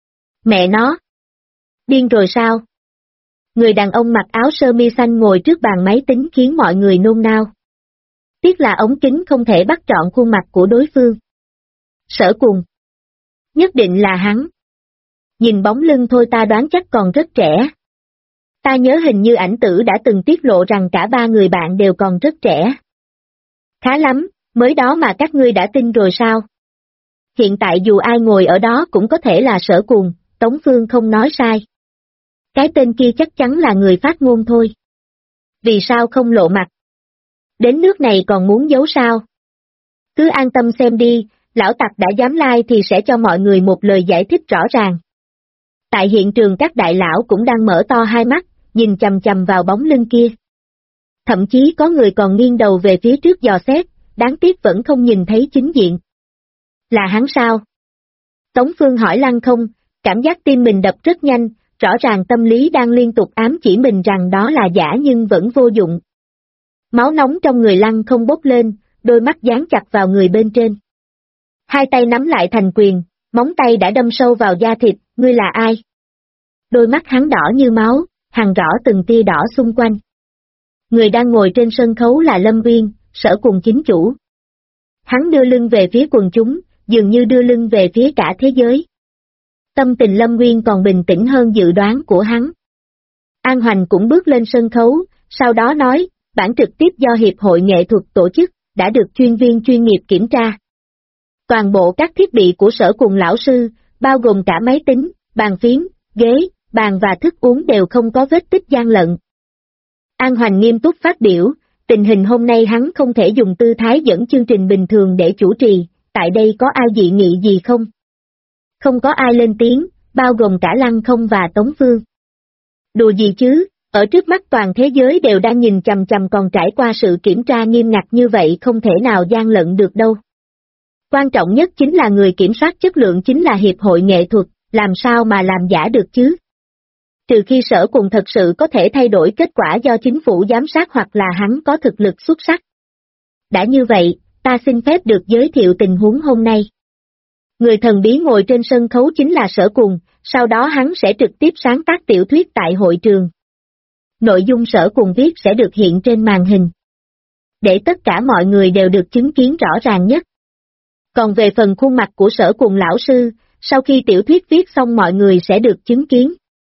Mẹ nó! Điên rồi sao? Người đàn ông mặc áo sơ mi xanh ngồi trước bàn máy tính khiến mọi người nôn nao. Tiếc là ống kính không thể bắt trọn khuôn mặt của đối phương. Sở Cùng. Nhất định là hắn. Nhìn bóng lưng thôi ta đoán chắc còn rất trẻ. Ta nhớ hình như ảnh tử đã từng tiết lộ rằng cả ba người bạn đều còn rất trẻ. Khá lắm, mới đó mà các ngươi đã tin rồi sao? Hiện tại dù ai ngồi ở đó cũng có thể là Sở Cùng, Tống Phương không nói sai. Cái tên kia chắc chắn là người phát ngôn thôi. Vì sao không lộ mặt? Đến nước này còn muốn giấu sao? Cứ an tâm xem đi, lão tặc đã dám like thì sẽ cho mọi người một lời giải thích rõ ràng. Tại hiện trường các đại lão cũng đang mở to hai mắt, nhìn chằm chằm vào bóng lưng kia. Thậm chí có người còn nghiêng đầu về phía trước dò xét, đáng tiếc vẫn không nhìn thấy chính diện. Là hắn sao? Tống Phương hỏi Lăng Không, cảm giác tim mình đập rất nhanh, rõ ràng tâm lý đang liên tục ám chỉ mình rằng đó là giả nhưng vẫn vô dụng. Máu nóng trong người Lăng Không bốc lên, đôi mắt dán chặt vào người bên trên. Hai tay nắm lại thành quyền, móng tay đã đâm sâu vào da thịt, ngươi là ai? Đôi mắt hắn đỏ như máu, hằn rõ từng tia đỏ xung quanh. Người đang ngồi trên sân khấu là Lâm Uyên, Sở Cùng chính chủ. Hắn đưa lưng về phía quần chúng, dường như đưa lưng về phía cả thế giới. Tâm tình Lâm Uyên còn bình tĩnh hơn dự đoán của hắn. An Hoành cũng bước lên sân khấu, sau đó nói, bản trực tiếp do Hiệp hội Nghệ thuật tổ chức, đã được chuyên viên chuyên nghiệp kiểm tra. Toàn bộ các thiết bị của Sở Cùng lão sư, bao gồm cả máy tính, bàn phím, ghế, bàn và thức uống đều không có vết tích gian lận. An Hoành nghiêm túc phát biểu, tình hình hôm nay hắn không thể dùng tư thái dẫn chương trình bình thường để chủ trì, tại đây có ai dị nghị gì không? Không có ai lên tiếng, bao gồm cả Lăng Không và Tống Phương. Đùa gì chứ, ở trước mắt toàn thế giới đều đang nhìn chằm chằm còn trải qua sự kiểm tra nghiêm ngặt như vậy không thể nào gian lận được đâu. Quan trọng nhất chính là người kiểm soát chất lượng chính là Hiệp hội Nghệ thuật, làm sao mà làm giả được chứ? Trừ khi Sở Cùng thật sự có thể thay đổi kết quả do chính phủ giám sát hoặc là hắn có thực lực xuất sắc. Đã như vậy, ta xin phép được giới thiệu tình huống hôm nay. Người thần bí ngồi trên sân khấu chính là Sở Cùng, sau đó hắn sẽ trực tiếp sáng tác tiểu thuyết tại hội trường. Nội dung Sở Cùng viết sẽ được hiện trên màn hình, để tất cả mọi người đều được chứng kiến rõ ràng nhất. Còn về phần khuôn mặt của Sở Cùng lão sư, sau khi tiểu thuyết viết xong mọi người sẽ được chứng kiến.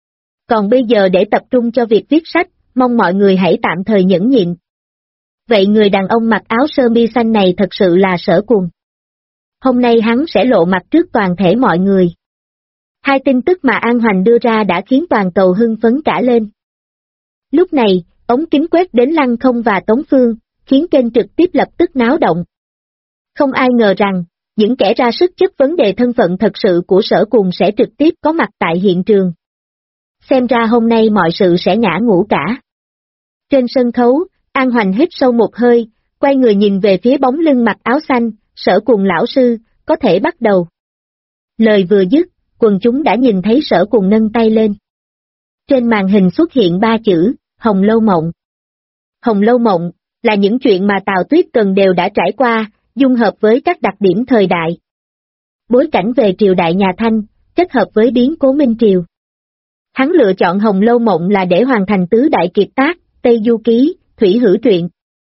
Còn bây giờ để tập trung cho việc viết sách, mong mọi người hãy tạm thời nhẫn nhịn. Vậy người đàn ông mặc áo sơ mi xanh này thật sự là Sở Cùng. Hôm nay hắn sẽ lộ mặt trước toàn thể mọi người. Hai tin tức mà An Hoành đưa ra đã khiến toàn cầu hưng phấn cả lên. Lúc này, ống kính quét đến Lăng Không và Tống Phương, khiến kênh trực tiếp lập tức náo động. Không ai ngờ rằng, những kẻ ra sức chất vấn đề thân phận thật sự của Sở Cùng sẽ trực tiếp có mặt tại hiện trường. Xem ra hôm nay mọi sự sẽ ngã ngũ cả. Trên sân khấu, An Hoành hít sâu một hơi, quay người nhìn về phía bóng lưng mặc áo xanh, Sở Cùng lão sư, có thể bắt đầu. Lời vừa dứt, quần chúng đã nhìn thấy Sở Cùng nâng tay lên. Trên màn hình xuất hiện 3 chữ, Hồng Lâu Mộng. Hồng Lâu Mộng, là những chuyện mà Tào Tuyết Cần đều đã trải qua, dung hợp với các đặc điểm thời đại. Bối cảnh về triều đại nhà Thanh, kết hợp với biến cố Minh Triều. Hắn lựa chọn Hồng Lâu Mộng là để hoàn thành tứ đại kiệt tác, Tây Du Ký, Thủy Hữu Truyện.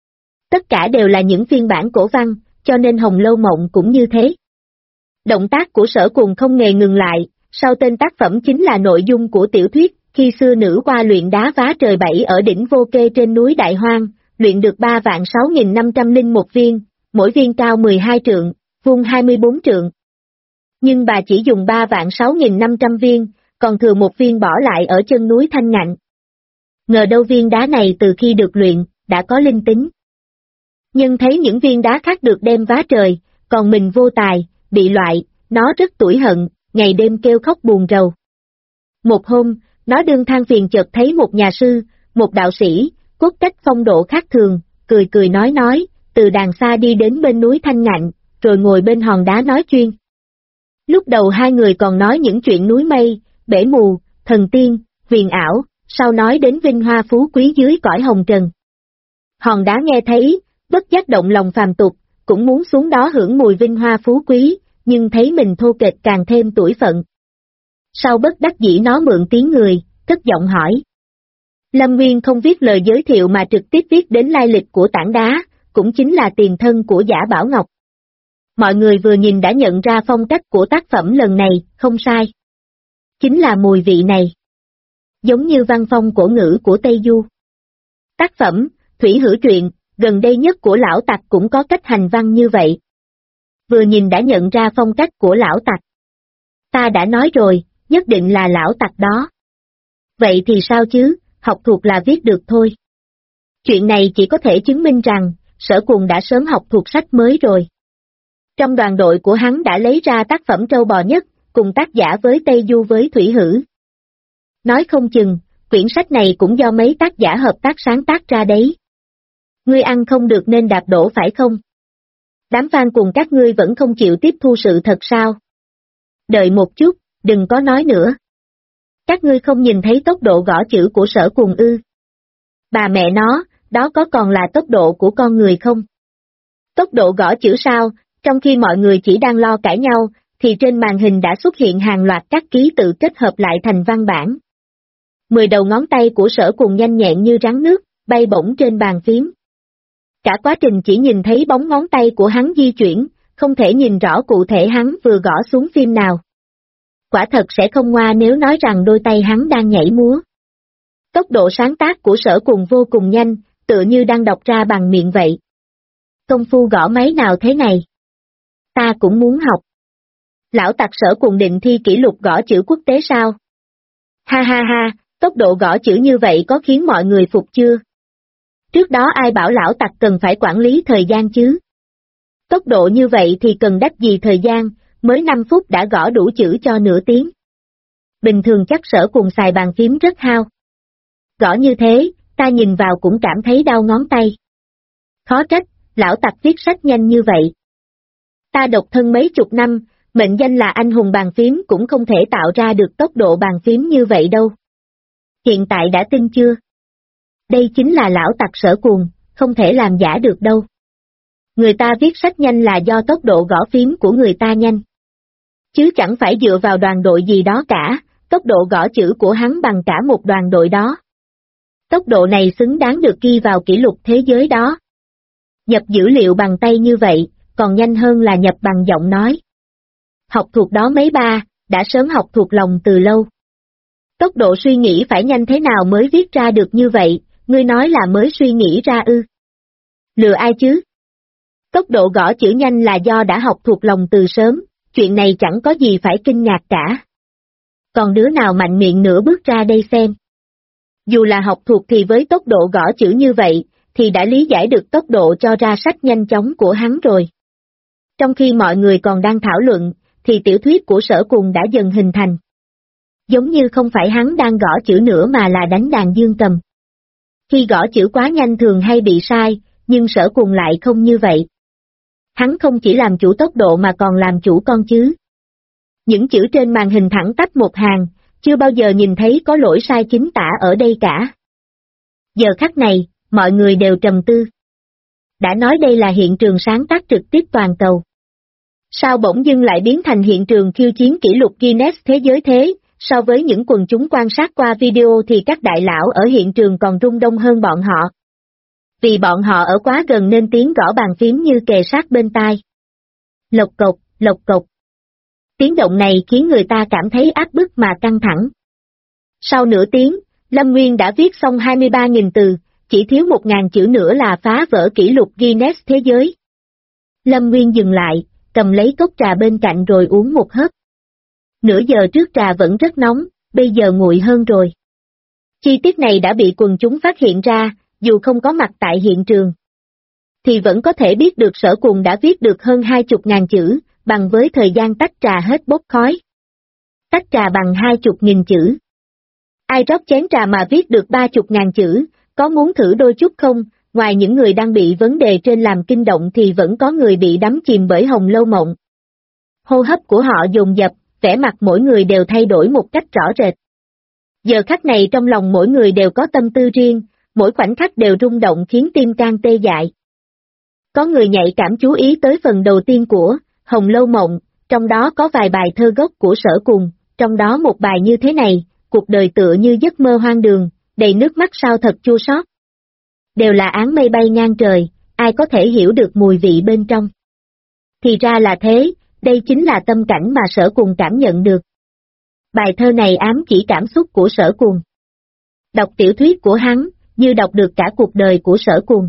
Tất cả đều là những phiên bản cổ văn, cho nên Hồng Lâu Mộng cũng như thế. Động tác của Sở Cùng không hề ngừng lại, sau tên tác phẩm chính là nội dung của tiểu thuyết, khi xưa nữ qua luyện đá vá trời bảy ở đỉnh Vô Kê trên núi Đại Hoang, luyện được 3.6501 viên, mỗi viên cao 12 trượng, vuông 24 trượng. Nhưng bà chỉ dùng 3.6.500 viên, còn thừa một viên bỏ lại ở chân núi Thanh Ngạn. Ngờ đâu viên đá này từ khi được luyện, đã có linh tính. Nhưng thấy những viên đá khác được đem vá trời, còn mình vô tài, bị loại, nó rất tủi hận, ngày đêm kêu khóc buồn rầu. Một hôm, nó đương than phiền chợt thấy một nhà sư, một đạo sĩ, cốt cách phong độ khác thường, cười cười nói, từ đàng xa đi đến bên núi Thanh Ngạn, rồi ngồi bên hòn đá nói chuyên. Lúc đầu hai người còn nói những chuyện núi mây, bể mù, thần tiên, huyền ảo, sau nói đến vinh hoa phú quý dưới cõi hồng trần. Hòn đá nghe thấy, bất giác động lòng phàm tục, cũng muốn xuống đó hưởng mùi vinh hoa phú quý, nhưng thấy mình thô kệch càng thêm tủi phận. Sau bất đắc dĩ nó mượn tiếng người, cất giọng hỏi. Lâm Nguyên không viết lời giới thiệu mà trực tiếp viết đến lai lịch của tảng đá, cũng chính là tiền thân của Giả Bảo Ngọc. Mọi người vừa nhìn đã nhận ra phong cách của tác phẩm lần này, không sai. Chính là mùi vị này. Giống như văn phong cổ ngữ của Tây Du. Tác phẩm, Thủy Hữu Truyện, gần đây nhất của lão Tặc cũng có cách hành văn như vậy. Vừa nhìn đã nhận ra phong cách của lão Tặc. Ta đã nói rồi, nhất định là lão Tặc đó. Vậy thì sao chứ, học thuộc là viết được thôi. Chuyện này chỉ có thể chứng minh rằng, Sở Cuồng đã sớm học thuộc sách mới rồi. Trong đoàn đội của hắn đã lấy ra tác phẩm trâu bò nhất, cùng tác giả với Tây Du với Thủy Hữu. Nói không chừng, quyển sách này cũng do mấy tác giả hợp tác sáng tác ra đấy. Ngươi ăn không được nên đạp đổ phải không? Đám fan cùng các ngươi vẫn không chịu tiếp thu sự thật sao? Đợi một chút, đừng có nói nữa. Các ngươi không nhìn thấy tốc độ gõ chữ của Sở Cuồng ư? Bà mẹ nó, đó có còn là tốc độ của con người không? Tốc độ gõ chữ sao, trong khi mọi người chỉ đang lo cãi nhau, thì trên màn hình đã xuất hiện hàng loạt các ký tự kết hợp lại thành văn bản. 10 đầu ngón tay của Sở Cuồng nhanh nhẹn như rắn nước, bay bổng trên bàn phím. Cả quá trình chỉ nhìn thấy bóng ngón tay của hắn di chuyển, không thể nhìn rõ cụ thể hắn vừa gõ xuống phím nào. Quả thật sẽ không ngoa nếu nói rằng đôi tay hắn đang nhảy múa. Tốc độ sáng tác của Sở Cuồng vô cùng nhanh, tựa như đang đọc ra bằng miệng vậy. Công phu gõ máy nào thế này? Ta cũng muốn học. Lão Tặc Sở Cuồng định thi kỷ lục gõ chữ quốc tế sao? Ha ha ha, tốc độ gõ chữ như vậy có khiến mọi người phục chưa? Trước đó ai bảo lão Tặc cần phải quản lý thời gian chứ? Tốc độ như vậy thì cần đắt gì thời gian, mới 5 phút đã gõ đủ chữ cho nửa tiếng. Bình thường chắc Sở Cuồng xài bàn phím rất hao. Gõ như thế, ta nhìn vào cũng cảm thấy đau ngón tay. Khó trách, lão Tặc viết sách nhanh như vậy. Ta độc thân mấy chục năm, mệnh danh là anh hùng bàn phím cũng không thể tạo ra được tốc độ bàn phím như vậy đâu. Hiện tại đã tin chưa? Đây chính là lão Tặc Sở Cuồng, không thể làm giả được đâu. Người ta viết sách nhanh là do tốc độ gõ phím của người ta nhanh. Chứ chẳng phải dựa vào đoàn đội gì đó cả, tốc độ gõ chữ của hắn bằng cả một đoàn đội đó. Tốc độ này xứng đáng được ghi vào kỷ lục thế giới đó. Nhập dữ liệu bằng tay như vậy, còn nhanh hơn là nhập bằng giọng nói. Học thuộc đó mấy ba, đã sớm học thuộc lòng từ lâu. Tốc độ suy nghĩ phải nhanh thế nào mới viết ra được như vậy, ngươi nói là mới suy nghĩ ra ư? Lừa ai chứ? Tốc độ gõ chữ nhanh là do đã học thuộc lòng từ sớm, chuyện này chẳng có gì phải kinh ngạc cả. Còn đứa nào mạnh miệng nữa bước ra đây xem. Dù là học thuộc thì với tốc độ gõ chữ như vậy, thì đã lý giải được tốc độ cho ra sách nhanh chóng của hắn rồi. Trong khi mọi người còn đang thảo luận, thì tiểu thuyết của Sở Cuồng đã dần hình thành. Giống như không phải hắn đang gõ chữ nữa mà là đánh đàn dương cầm. Khi gõ chữ quá nhanh thường hay bị sai, nhưng Sở Cuồng lại không như vậy. Hắn không chỉ làm chủ tốc độ mà còn làm chủ con chứ. Những chữ trên màn hình thẳng tắp một hàng, chưa bao giờ nhìn thấy có lỗi sai chính tả ở đây cả. Giờ khắc này, mọi người đều trầm tư. Đã nói đây là hiện trường sáng tác trực tiếp toàn cầu. Sao bỗng dưng lại biến thành hiện trường khiêu chiến kỷ lục Guinness thế giới thế? So với những quần chúng quan sát qua video thì các đại lão ở hiện trường còn rung động hơn bọn họ. Vì bọn họ ở quá gần nên tiếng gõ bàn phím như kề sát bên tai. Lộc cộc, lộc cộc. Tiếng động này khiến người ta cảm thấy áp bức mà căng thẳng. Sau nửa tiếng, Lâm Nguyên đã viết xong 23.000 từ, chỉ thiếu 1.000 chữ nữa là phá vỡ kỷ lục Guinness thế giới. Lâm Nguyên dừng lại, cầm lấy cốc trà bên cạnh rồi uống một hớp. Nửa giờ trước trà vẫn rất nóng, bây giờ nguội hơn rồi. Chi tiết này đã bị quần chúng phát hiện ra, dù không có mặt tại hiện trường, thì vẫn có thể biết được Sở Cùng đã viết được hơn 20.000 chữ, bằng với thời gian tách trà hết bốc khói. Tách trà bằng 20.000 chữ. Ai rót chén trà mà viết được 30.000 chữ, có muốn thử đôi chút không? Ngoài những người đang bị vấn đề trên làm kinh động thì vẫn có người bị đắm chìm bởi Hồng Lâu Mộng. Hô hấp của họ dồn dập, vẻ mặt mỗi người đều thay đổi một cách rõ rệt. Giờ khắc này trong lòng mỗi người đều có tâm tư riêng, mỗi khoảnh khắc đều rung động khiến tim can tê dại. Có người nhạy cảm chú ý tới phần đầu tiên của Hồng Lâu Mộng, trong đó có vài bài thơ gốc của Sở Cùng, trong đó một bài như thế này, cuộc đời tựa như giấc mơ hoang đường, đầy nước mắt sao thật chua xót. Đều là áng mây bay ngang trời, ai có thể hiểu được mùi vị bên trong. Thì ra là thế, đây chính là tâm cảnh mà Sở Cùng cảm nhận được. Bài thơ này ám chỉ cảm xúc của Sở Cùng. Đọc tiểu thuyết của hắn, như đọc được cả cuộc đời của Sở Cùng.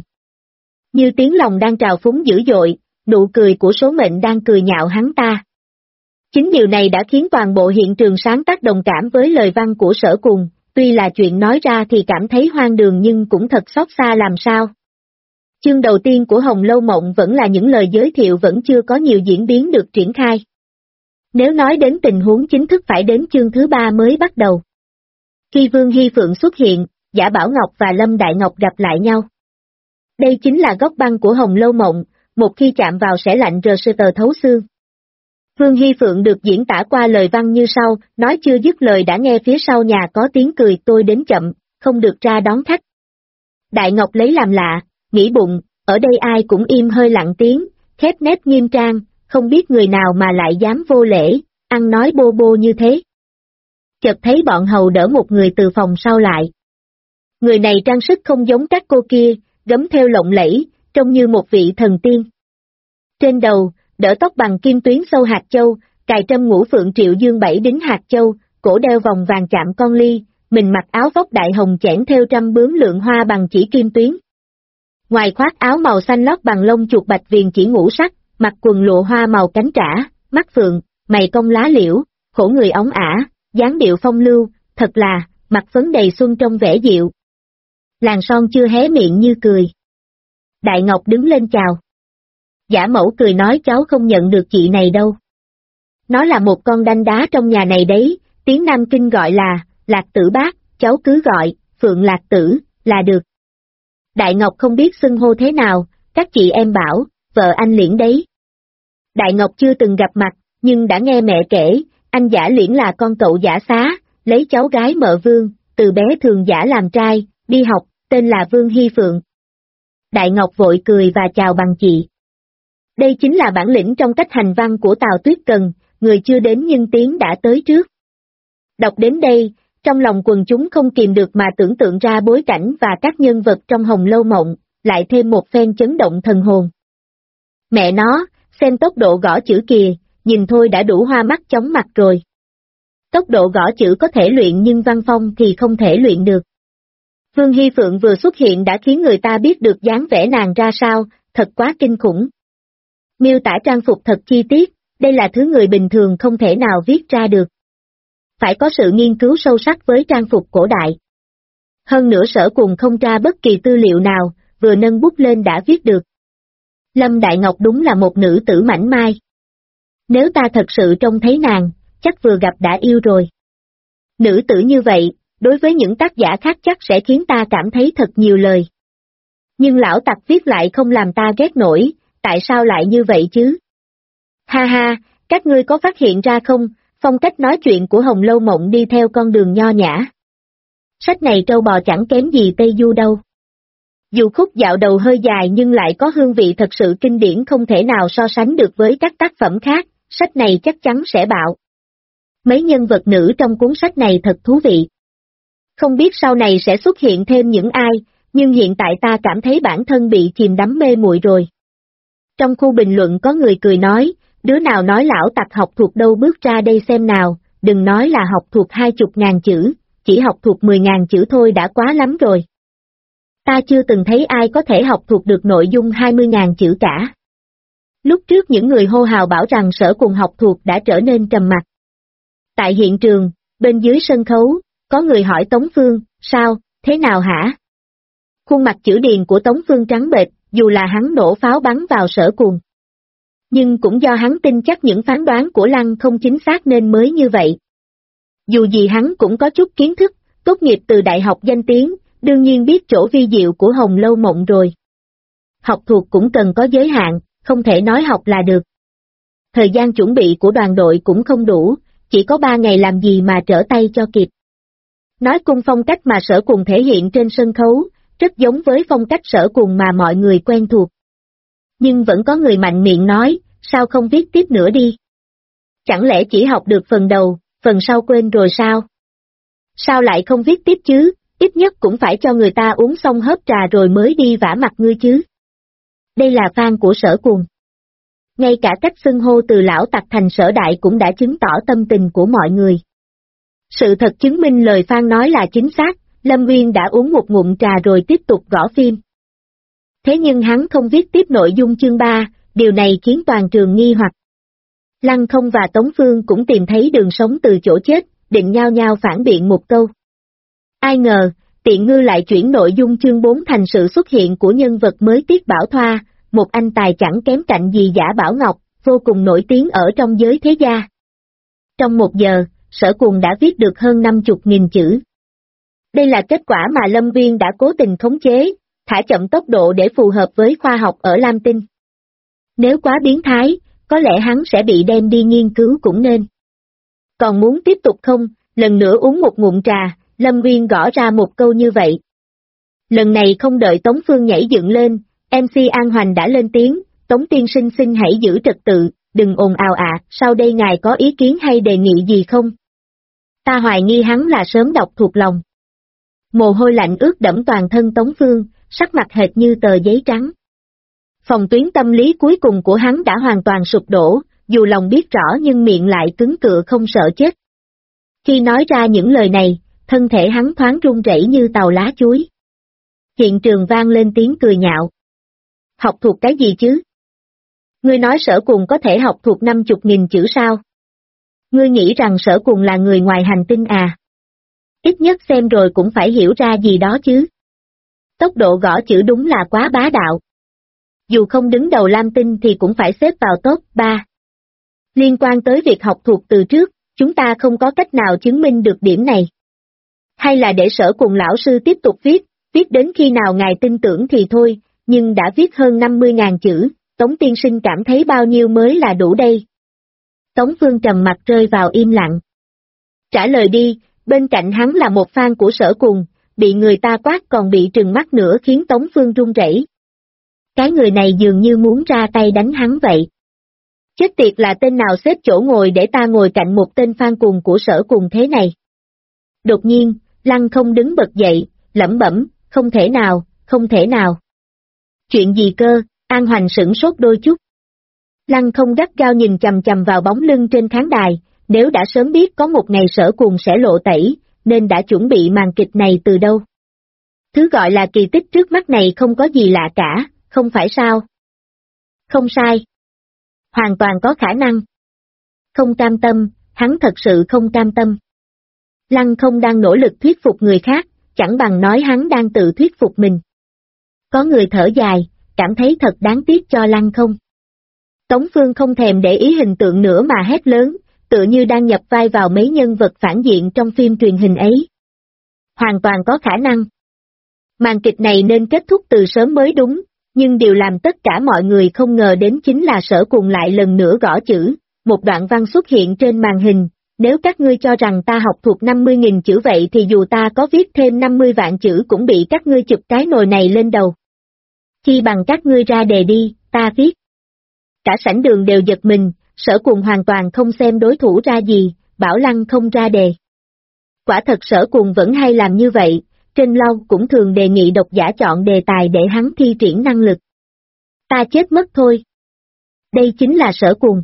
Như tiếng lòng đang trào phúng dữ dội, nụ cười của số mệnh đang cười nhạo hắn ta. Chính điều này đã khiến toàn bộ hiện trường sáng tác đồng cảm với lời văn của Sở Cùng, tuy là chuyện nói ra thì cảm thấy hoang đường nhưng cũng thật xót xa làm sao. Chương đầu tiên của Hồng Lâu Mộng vẫn là những lời giới thiệu vẫn chưa có nhiều diễn biến được triển khai. Nếu nói đến tình huống chính thức phải đến chương thứ 3 mới bắt đầu. Khi Vương Hy Phượng xuất hiện, Giả Bảo Ngọc và Lâm Đại Ngọc gặp lại nhau. Đây chính là góc băng của Hồng Lâu Mộng, một khi chạm vào sẽ lạnh rờ sơ tờ thấu xương. Vương Hy Phượng được diễn tả qua lời văn như sau, nói chưa dứt lời đã nghe phía sau nhà có tiếng cười tôi đến chậm, không được ra đón khách. Đại Ngọc lấy làm lạ, nghĩ bụng, ở đây ai cũng im hơi lặng tiếng, khép nép nghiêm trang, không biết người nào mà lại dám vô lễ, ăn nói bô bô như thế. Chợt thấy bọn hầu đỡ một người từ phòng sau lại. Người này trang sức không giống các cô kia, gấm theo lộng lẫy, trông như một vị thần tiên. Trên đầu, đỡ tóc bằng kim tuyến sâu hạt châu, cài trâm ngũ phượng triệu dương 7 đính hạt châu, cổ đeo vòng vàng chạm con ly, mình mặc áo vóc đại hồng chẽn theo trăm bướm lượng hoa bằng chỉ kim tuyến. Ngoài khoác áo màu xanh lót bằng lông chuột bạch viền chỉ ngũ sắc, mặc quần lụa hoa màu cánh trả, mắt phượng, mày cong lá liễu, khổ người óng ả, dáng điệu phong lưu, thật là, mặt phấn đầy xuân trong vẻ dịu. Làn son chưa hé miệng như cười. Đại Ngọc đứng lên chào. Giả Mẫu cười nói cháu không nhận được chị này đâu. Nó là một con đanh đá trong nhà này đấy, tiếng Nam Kinh gọi là, Lạc Tử Bác, cháu cứ gọi, Phượng Lạc Tử, là được. Đại Ngọc không biết xưng hô thế nào, các chị em bảo, vợ anh Liễn đấy. Đại Ngọc chưa từng gặp mặt, nhưng đã nghe mẹ kể, anh Giả Liễn là con cậu Giả Xá, lấy cháu gái mợ Vương, từ bé thường Giả làm trai, đi học, tên là Vương Hy Phượng. Đại Ngọc vội cười và chào bằng chị. Đây chính là bản lĩnh trong cách hành văn của Tào Tuyết Cần, người chưa đến nhưng tiếng đã tới trước. Đọc đến đây, trong lòng quần chúng không kìm được mà tưởng tượng ra bối cảnh và các nhân vật trong Hồng Lâu Mộng, lại thêm một phen chấn động thần hồn. Mẹ nó, xem tốc độ gõ chữ kìa, nhìn thôi đã đủ hoa mắt chóng mặt rồi. Tốc độ gõ chữ có thể luyện nhưng văn phong thì không thể luyện được. Vương Hy Phượng vừa xuất hiện đã khiến người ta biết được dáng vẻ nàng ra sao, thật quá kinh khủng. Miêu tả trang phục thật chi tiết, đây là thứ người bình thường không thể nào viết ra được. Phải có sự nghiên cứu sâu sắc với trang phục cổ đại. Hơn nữa Sở Cùng không tra bất kỳ tư liệu nào, vừa nâng bút lên đã viết được. Lâm Đại Ngọc đúng là một nữ tử mảnh mai. Nếu ta thật sự trông thấy nàng, chắc vừa gặp đã yêu rồi. Nữ tử như vậy, đối với những tác giả khác chắc sẽ khiến ta cảm thấy thật nhiều lời. Nhưng lão tặc viết lại không làm ta ghét nổi, tại sao lại như vậy chứ? Ha ha, các ngươi có phát hiện ra không, phong cách nói chuyện của Hồng Lâu Mộng đi theo con đường nho nhã. Sách này trâu bò chẳng kém gì Tây Du đâu. Dù khúc dạo đầu hơi dài nhưng lại có hương vị thật sự kinh điển không thể nào so sánh được với các tác phẩm khác, sách này chắc chắn sẽ bạo. Mấy nhân vật nữ trong cuốn sách này thật thú vị. Không biết sau này sẽ xuất hiện thêm những ai, nhưng hiện tại ta cảm thấy bản thân bị chìm đắm mê muội rồi. Trong khu bình luận có người cười nói, đứa nào nói lão tặc học thuộc đâu bước ra đây xem nào, đừng nói là học thuộc 20.000 chữ, chỉ học thuộc 10.000 chữ thôi đã quá lắm rồi. Ta chưa từng thấy ai có thể học thuộc được nội dung 20.000 chữ cả. Lúc trước những người hô hào bảo rằng Sở Cùng học thuộc đã trở nên trầm mặc. Tại hiện trường, bên dưới sân khấu, có người hỏi Tống Phương, sao, thế nào hả? Khuôn mặt chữ điền của Tống Phương trắng bệch, dù là hắn nổ pháo bắn vào Sở Cùng. Nhưng cũng do hắn tin chắc những phán đoán của Lăng không chính xác nên mới như vậy. Dù gì hắn cũng có chút kiến thức, tốt nghiệp từ đại học danh tiếng, đương nhiên biết chỗ vi diệu của Hồng Lâu Mộng rồi. Học thuộc cũng cần có giới hạn, không thể nói học là được. Thời gian chuẩn bị của đoàn đội cũng không đủ, chỉ có 3 ngày làm gì mà trở tay cho kịp. Nói cung phong cách mà Sở Cùng thể hiện trên sân khấu, rất giống với phong cách Sở Cùng mà mọi người quen thuộc. Nhưng vẫn có người mạnh miệng nói, sao không viết tiếp nữa đi? Chẳng lẽ chỉ học được phần đầu, phần sau quên rồi sao? Sao lại không viết tiếp chứ, ít nhất cũng phải cho người ta uống xong hớp trà rồi mới đi vả mặt ngươi chứ. Đây là fan của Sở Cùng. Ngay cả cách xưng hô từ lão tặc thành Sở Đại cũng đã chứng tỏ tâm tình của mọi người. Sự thật chứng minh lời fan nói là chính xác, Lâm Nguyên đã uống một ngụm trà rồi tiếp tục gõ phim. Thế nhưng hắn không viết tiếp nội dung chương 3, điều này khiến toàn trường nghi hoặc. Lăng Không và Tống Phương cũng tìm thấy đường sống từ chỗ chết, định nhao nhao phản biện một câu. Ai ngờ, Tiện Ngư lại chuyển nội dung chương 4 thành sự xuất hiện của nhân vật mới Tiết Bảo Thoa, một anh tài chẳng kém cạnh gì Giả Bảo Ngọc, vô cùng nổi tiếng ở trong giới thế gia. Trong 1 giờ, Sở Cùng đã viết được hơn 50.000 chữ. Đây là kết quả mà Lâm Viên đã cố tình khống chế, thả chậm tốc độ để phù hợp với khoa học ở Lam Tinh. Nếu quá biến thái, có lẽ hắn sẽ bị đem đi nghiên cứu cũng nên. Còn muốn tiếp tục không? Lần nữa uống một ngụm trà, Lâm Viên gõ ra một câu như vậy. Lần này không đợi Tống Phương nhảy dựng lên, MC An Hoành đã lên tiếng, Tống tiên sinh xin hãy giữ trật tự, đừng ồn ào ạ, sau đây ngài có ý kiến hay đề nghị gì không? Ta hoài nghi hắn là sớm đọc thuộc lòng. Mồ hôi lạnh ướt đẫm toàn thân Tống Phương, sắc mặt hệt như tờ giấy trắng. Phòng tuyến tâm lý cuối cùng của hắn đã hoàn toàn sụp đổ, dù lòng biết rõ nhưng miệng lại cứng cựa không sợ chết. Khi nói ra những lời này, thân thể hắn thoáng run rẩy như tàu lá chuối. Hiện trường vang lên tiếng cười nhạo. Học thuộc cái gì chứ? Ngươi nói Sở Cùng có thể học thuộc 50.000 chữ sao? Ngươi nghĩ rằng Sở Cùng là người ngoài hành tinh à? Ít nhất xem rồi cũng phải hiểu ra gì đó chứ. Tốc độ gõ chữ đúng là quá bá đạo. Dù không đứng đầu Lam Tinh thì cũng phải xếp vào top 3. Liên quan tới việc học thuộc từ trước, chúng ta không có cách nào chứng minh được điểm này. Hay là để Sở Cùng lão sư tiếp tục viết đến khi nào ngài tin tưởng thì thôi, nhưng đã viết hơn 50.000 chữ, Tống tiên sinh cảm thấy bao nhiêu mới là đủ đây? Tống Phương trầm mặt rơi vào im lặng. Trả lời đi, bên cạnh hắn là một fan của Sở Cùng, bị người ta quát còn bị trừng mắt nữa khiến Tống Phương run rẩy. Cái người này dường như muốn ra tay đánh hắn vậy. Chết tiệt, là tên nào xếp chỗ ngồi để ta ngồi cạnh một tên fan cuồng của Sở Cùng thế này? Đột nhiên, Lăng Không đứng bật dậy, lẩm bẩm, không thể nào, không thể nào. Chuyện gì cơ? An Hoành sửng sốt đôi chút. Lăng Không gắt gao nhìn chằm chằm vào bóng lưng trên khán đài, nếu đã sớm biết có một ngày Sở Cùng sẽ lộ tẩy, nên đã chuẩn bị màn kịch này từ đâu. Thứ gọi là kỳ tích trước mắt này không có gì lạ cả, không phải sao? Không sai. Hoàn toàn có khả năng. Không cam tâm, hắn thật sự không cam tâm. Lăng Không đang nỗ lực thuyết phục người khác, chẳng bằng nói hắn đang tự thuyết phục mình. Có người thở dài, cảm thấy thật đáng tiếc cho Lăng Không. Tống Phương không thèm để ý hình tượng nữa mà hét lớn, tựa như đang nhập vai vào mấy nhân vật phản diện trong phim truyền hình ấy. Hoàn toàn có khả năng. Màn kịch này nên kết thúc từ sớm mới đúng, nhưng điều làm tất cả mọi người không ngờ đến chính là Sở Cùng lại lần nữa gõ chữ, một đoạn văn xuất hiện trên màn hình. Nếu các ngươi cho rằng ta học thuộc 50.000 chữ vậy thì dù ta có viết thêm 50 vạn chữ cũng bị các ngươi chụp cái nồi này lên đầu. Chi bằng các ngươi ra đề đi, ta viết. Cả sảnh đường đều giật mình, Sở Cùng hoàn toàn không xem đối thủ ra gì, bảo Lăng Không ra đề. Quả thật Sở Cùng vẫn hay làm như vậy, trên blog cũng thường đề nghị độc giả chọn đề tài để hắn thi triển năng lực. Ta chết mất thôi. Đây chính là Sở Cùng.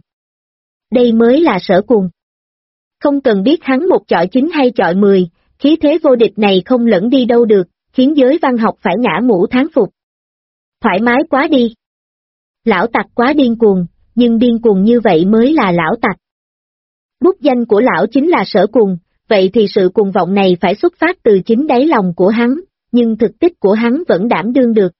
Đây mới là Sở Cùng. Không cần biết hắn một chọi 9 hay chọi 10, khí thế vô địch này không lẫn đi đâu được, khiến giới văn học phải ngã mũ thán phục. Thoải mái quá đi. Lão tặc quá điên cuồng, nhưng điên cuồng như vậy mới là lão tặc. Bút danh của lão chính là Sở Cuồng, vậy thì sự cuồng vọng này phải xuất phát từ chính đáy lòng của hắn, nhưng thực tích của hắn vẫn đảm đương được.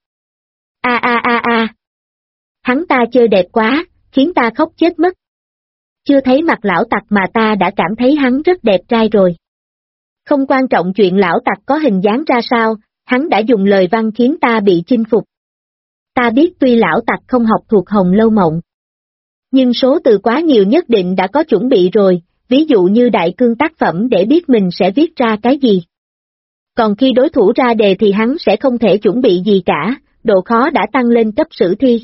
Hắn ta chơi đẹp quá, khiến ta khóc chết mất. Chưa thấy mặt lão tặc mà ta đã cảm thấy hắn rất đẹp trai rồi. Không quan trọng chuyện lão tặc có hình dáng ra sao, hắn đã dùng lời văn khiến ta bị chinh phục. Ta biết tuy lão tặc không học thuộc Hồng Lâu Mộng, nhưng số từ quá nhiều nhất định đã có chuẩn bị rồi, ví dụ như đại cương tác phẩm để biết mình sẽ viết ra cái gì. Còn khi đối thủ ra đề thì hắn sẽ không thể chuẩn bị gì cả, độ khó đã tăng lên cấp sử thi.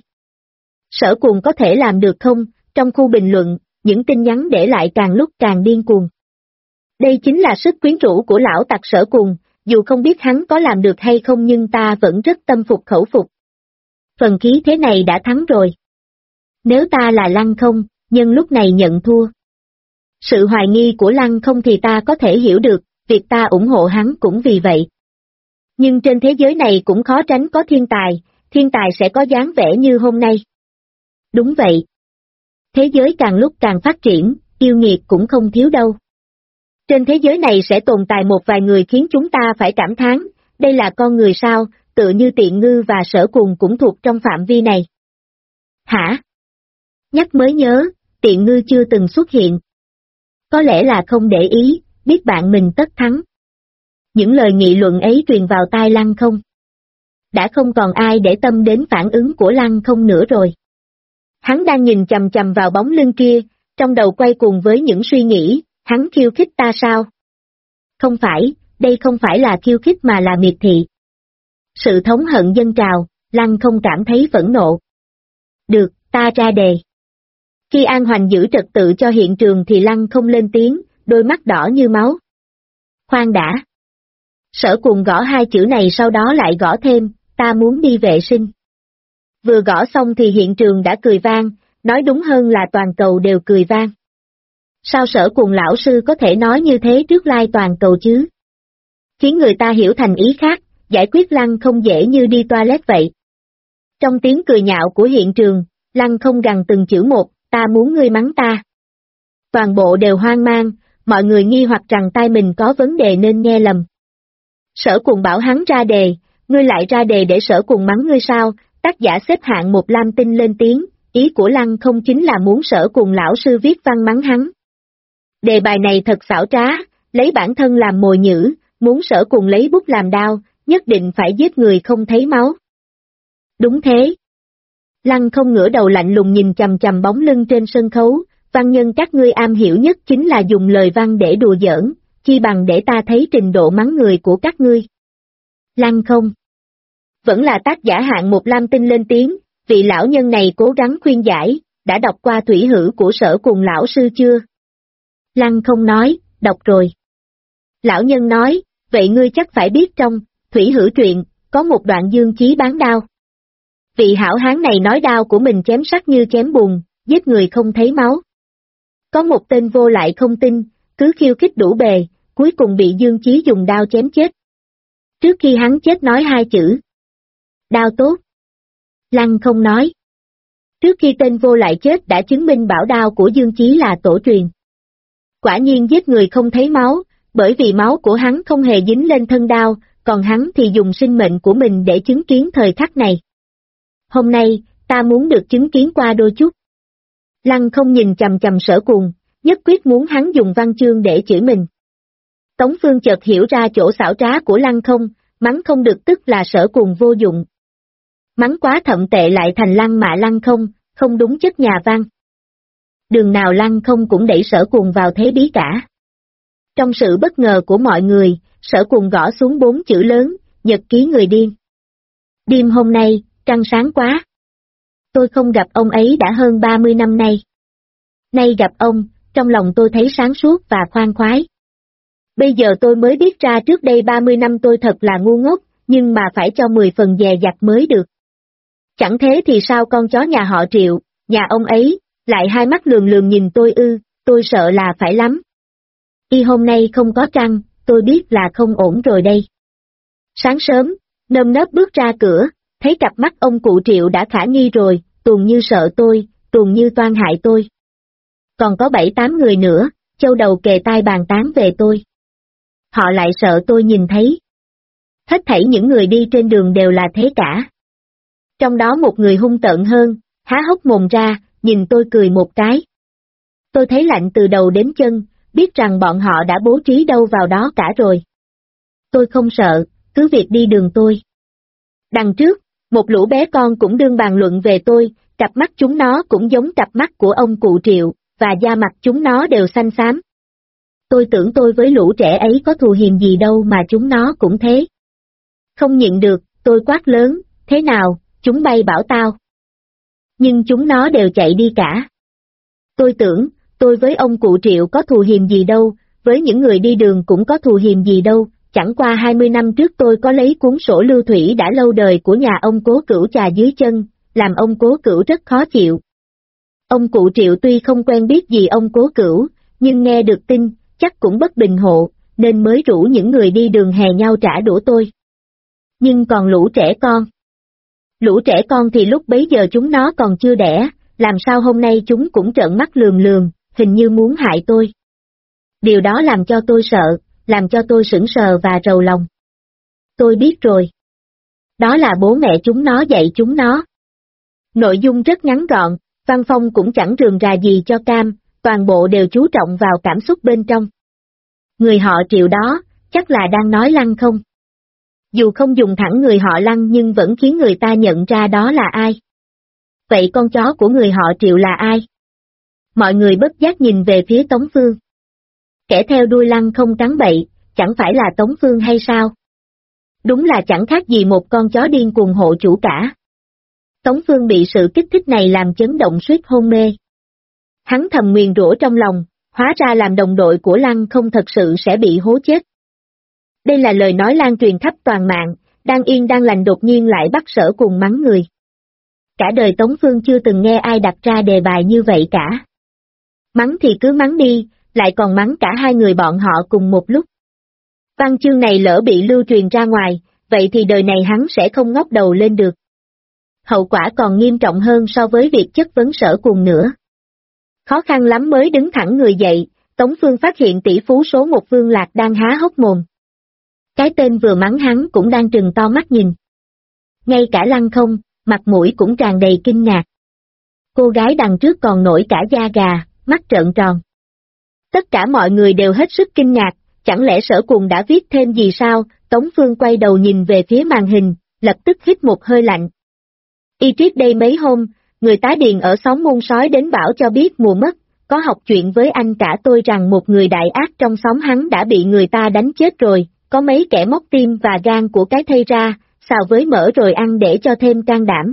Sở Cuồng có thể làm được không? Trong khu bình luận, những tin nhắn để lại càng lúc càng điên cuồng. Đây chính là sức quyến rũ của lão tặc Sở Cuồng, dù không biết hắn có làm được hay không nhưng ta vẫn rất tâm phục khẩu phục. Phần khí thế này đã thắng rồi. Nếu ta là Lăng Không, nhân lúc này nhận thua. Sự hoài nghi của Lăng Không thì ta có thể hiểu được, việc ta ủng hộ hắn cũng vì vậy. Nhưng trên thế giới này cũng khó tránh có thiên tài sẽ có dáng vẻ như hôm nay. Đúng vậy. Thế giới càng lúc càng phát triển, yêu nghiệt cũng không thiếu đâu. Trên thế giới này sẽ tồn tại một vài người khiến chúng ta phải cảm thán, đây là con người sao, tựa như Tiện Ngư và Sở Cuồng cũng thuộc trong phạm vi này. Hả? Nhắc mới nhớ, Tiện Ngư chưa từng xuất hiện. Có lẽ là không để ý, biết bạn mình tất thắng. Những lời nghị luận ấy truyền vào tai Lăng Không. Đã không còn ai để tâm đến phản ứng của Lăng Không nữa rồi. Hắn đang nhìn chằm chằm vào bóng lưng kia, trong đầu quay cuồng với những suy nghĩ, hắn khiêu khích ta sao? Không phải, đây không phải là khiêu khích mà là miệt thị. Sự thống hận dâng trào, Lăng Không cảm thấy phẫn nộ. Được, ta ra đề. Khi An Hoành giữ trật tự cho hiện trường thì Lăng Không lên tiếng, đôi mắt đỏ như máu. Khoan đã. Sở Cuồng gõ hai chữ này sau đó lại gõ thêm, ta muốn đi vệ sinh. Vừa gõ xong thì hiện trường đã cười vang, nói đúng hơn là toàn cầu đều cười vang. Sao Sở Cuồng lão sư có thể nói như thế trước lai toàn cầu chứ? Khiến người ta hiểu thành ý khác, giải quyết Lăng Không dễ như đi toilet vậy. Trong tiếng cười nhạo của hiện trường, Lăng Không gằn từng chữ một, ta muốn ngươi mắng ta. Toàn bộ đều hoang mang, mọi người nghi hoặc rằng tai mình có vấn đề nên nghe lầm. Sở Cuồng bảo hắn ra đề, ngươi lại ra đề để Sở Cuồng mắng ngươi sao? Tác giả xếp hạng một Lam Tinh lên tiếng, ý của Lăng Không chính là muốn Sở Cuồng lão sư viết văn mắng hắn. Đề bài này thật xảo trá, lấy bản thân làm mồi nhử, muốn Sở Cuồng lấy bút làm đao, nhất định phải giết người không thấy máu. Đúng thế. Lăng Không ngửa đầu lạnh lùng nhìn chằm chằm bóng lưng trên sân khấu, văn nhân các ngươi am hiểu nhất chính là dùng lời văn để đùa giỡn, chi bằng để ta thấy trình độ mắng người của các ngươi. Lăng Không. Vẫn là tác giả hạng một Lam Tinh lên tiếng, vị lão nhân này cố gắng khuyên giải, đã đọc qua Thủy Hử của Sở Cuồng lão sư chưa? Lăng Không nói, đọc rồi. Lão nhân nói, vậy ngươi chắc phải biết trong Thủy Hử truyện, có một đoạn Dương Chí bán đao. Vị hảo hán này nói đao của mình chém sắc như chém bùn, giết người không thấy máu. Có một tên vô lại không tin, cứ khiêu khích đủ bề, cuối cùng bị Dương Chí dùng đao chém chết. Trước khi hắn chết nói hai chữ. Đao tốt. Lăng Không nói. Trước khi tên vô lại chết đã chứng minh bảo đao của Dương Chí là tổ truyền. Quả nhiên giết người không thấy máu, bởi vì máu của hắn không hề dính lên thân đao, còn hắn thì dùng sinh mệnh của mình để chứng kiến thời khắc này. Hôm nay, ta muốn được chứng kiến qua đôi chút. Lăng Không nhìn chằm chằm Sở Cuồng, nhất quyết muốn hắn dùng văn chương để chửi mình. Tống Phương chợt hiểu ra chỗ xảo trá của Lăng Không, mắng không được tức là Sở Cuồng vô dụng. Mắng quá thậm tệ lại thành lăng mạ Lăng Không, không đúng chất nhà văn. Đường nào Lăng Không cũng đẩy Sở Cuồng vào thế bí cả. Trong sự bất ngờ của mọi người, Sở Cuồng gõ xuống 4 chữ lớn, nhật ký người điên. Đêm hôm nay, trăng sáng quá. Tôi không gặp ông ấy đã hơn 30 năm nay. Nay gặp ông, trong lòng tôi thấy sáng suốt và khoan khoái. Bây giờ tôi mới biết ra trước đây 30 năm tôi thật là ngu ngốc, nhưng mà phải cho 10 phần dè dặt mới được. Chẳng thế thì sao con chó nhà họ Triệu, nhà ông ấy, lại hai mắt lườm lườm nhìn tôi tôi sợ là phải lắm. Y hôm nay không có trăng, tôi biết là không ổn rồi đây. Sáng sớm, nơm nớp bước ra cửa, thấy cặp mắt ông cụ Triệu đã khả nghi rồi, tuồn như sợ tôi, tuồn như toan hại tôi. Còn có 7-8 người nữa, châu đầu kề tai bàn tán về tôi. Họ lại sợ tôi nhìn thấy. Hết thảy những người đi trên đường đều là thế cả. Trong đó một người hung tợn hơn, há hốc mồm ra, nhìn tôi cười một cái. Tôi thấy lạnh từ đầu đến chân, biết rằng bọn họ đã bố trí đâu vào đó cả rồi. Tôi không sợ, cứ việc đi đường tôi. Đằng trước, một lũ bé con cũng đương bàn luận về tôi, cặp mắt chúng nó cũng giống cặp mắt của ông cụ Triệu, và da mặt chúng nó đều xanh xám. Tôi tưởng tôi với lũ trẻ ấy có thù hiềm gì đâu mà chúng nó cũng thế. Không nhịn được, tôi quát lớn, thế nào, chúng bay bảo tao. Nhưng chúng nó đều chạy đi cả. Tôi tưởng, tôi với ông cụ Triệu có thù hiềm gì đâu, với những người đi đường cũng có thù hiềm gì đâu, chẳng qua 20 năm trước tôi có lấy cuốn sổ lưu thủy đã lâu đời của nhà ông Cố Cửu chà dưới chân, làm ông Cố Cửu rất khó chịu. Ông cụ Triệu tuy không quen biết gì ông Cố Cửu, nhưng nghe được tin, chắc cũng bất bình hộ, nên mới rủ những người đi đường hè nhau trả đũa tôi. Nhưng còn lũ trẻ con? Lũ trẻ con thì lúc bấy giờ chúng nó còn chưa đẻ, làm sao hôm nay chúng cũng trợn mắt lườm lườm, hình như muốn hại tôi. Điều đó làm cho tôi sợ, làm cho tôi sững sờ và rầu lòng. Tôi biết rồi. Đó là bố mẹ chúng nó dạy chúng nó. Nội dung rất ngắn gọn, văn phong cũng chẳng rườm rà gì cho cam, toàn bộ đều chú trọng vào cảm xúc bên trong. Người họ Triệu đó, chắc là đang nói Lăng không? Dù không dùng thẳng người họ Lăng nhưng vẫn khiến người ta nhận ra đó là ai. Vậy con chó của người họ Triệu là ai? Mọi người bất giác nhìn về phía Tống Phương. Kẻ theo đuôi Lăng không cắn bậy, chẳng phải là Tống Phương hay sao? Đúng là chẳng khác gì một con chó điên cuồng hộ chủ cả. Tống Phương bị sự kích thích này làm chấn động suýt hôn mê. Hắn thầm nguyền rủa trong lòng, hóa ra làm đồng đội của Lăng không thật sự sẽ bị hố chết. Đây là lời nói lan truyền khắp toàn mạng, đang yên đang lành đột nhiên lại bắt Sở Cùng mắng người. Cả đời Tống Phương chưa từng nghe ai đặt ra đề bài như vậy cả. Mắng thì cứ mắng đi, lại còn mắng cả hai người bọn họ cùng một lúc. Văn chương này lỡ bị lưu truyền ra ngoài, vậy thì đời này hắn sẽ không ngóc đầu lên được. Hậu quả còn nghiêm trọng hơn so với việc chất vấn Sở Cùng nữa. Khó khăn lắm mới đứng thẳng người dậy, Tống Phương phát hiện tỷ phú số một Vương Lạc đang há hốc mồm. Cái tên vừa mắng hắn cũng đang trừng to mắt nhìn. Ngay cả Lăng không, mặt mũi cũng tràn đầy kinh ngạc. Cô gái đằng trước còn nổi cả da gà, mắt trợn tròn. Tất cả mọi người đều hết sức kinh ngạc, chẳng lẽ Sở Cùng đã viết thêm gì sao? Tống Phương quay đầu nhìn về phía màn hình, lập tức hít một hơi lạnh. Y trước đây mấy hôm, người tá điền ở xóm Môn Sói đến bảo cho biết mùa mất, có học chuyện với anh cả tôi rằng một người đại ác trong xóm hắn đã bị người ta đánh chết rồi, có mấy kẻ móc tim và gan của cái thây ra, xào với mỡ rồi ăn để cho thêm can đảm.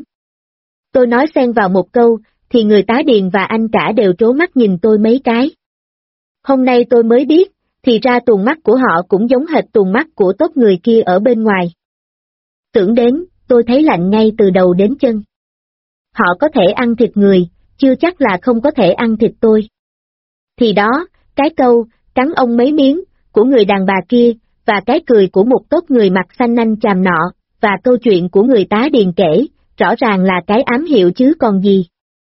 Tôi nói xen vào một câu, thì người tá điền và anh cả đều trố mắt nhìn tôi mấy cái. Hôm nay tôi mới biết, thì ra tuồng mắt của họ cũng giống hệt tuồng mắt của tốt người kia ở bên ngoài. Tưởng đến, tôi thấy lạnh ngay từ đầu đến chân. Họ có thể ăn thịt người, chưa chắc là không có thể ăn thịt tôi. Thì đó, cái câu, cắn ông mấy miếng, của người đàn bà kia, và cái cười của một tốt người mặt xanh nanh chàm nọ, và câu chuyện của người tá điền kể, rõ ràng là cái ám hiệu chứ còn gì.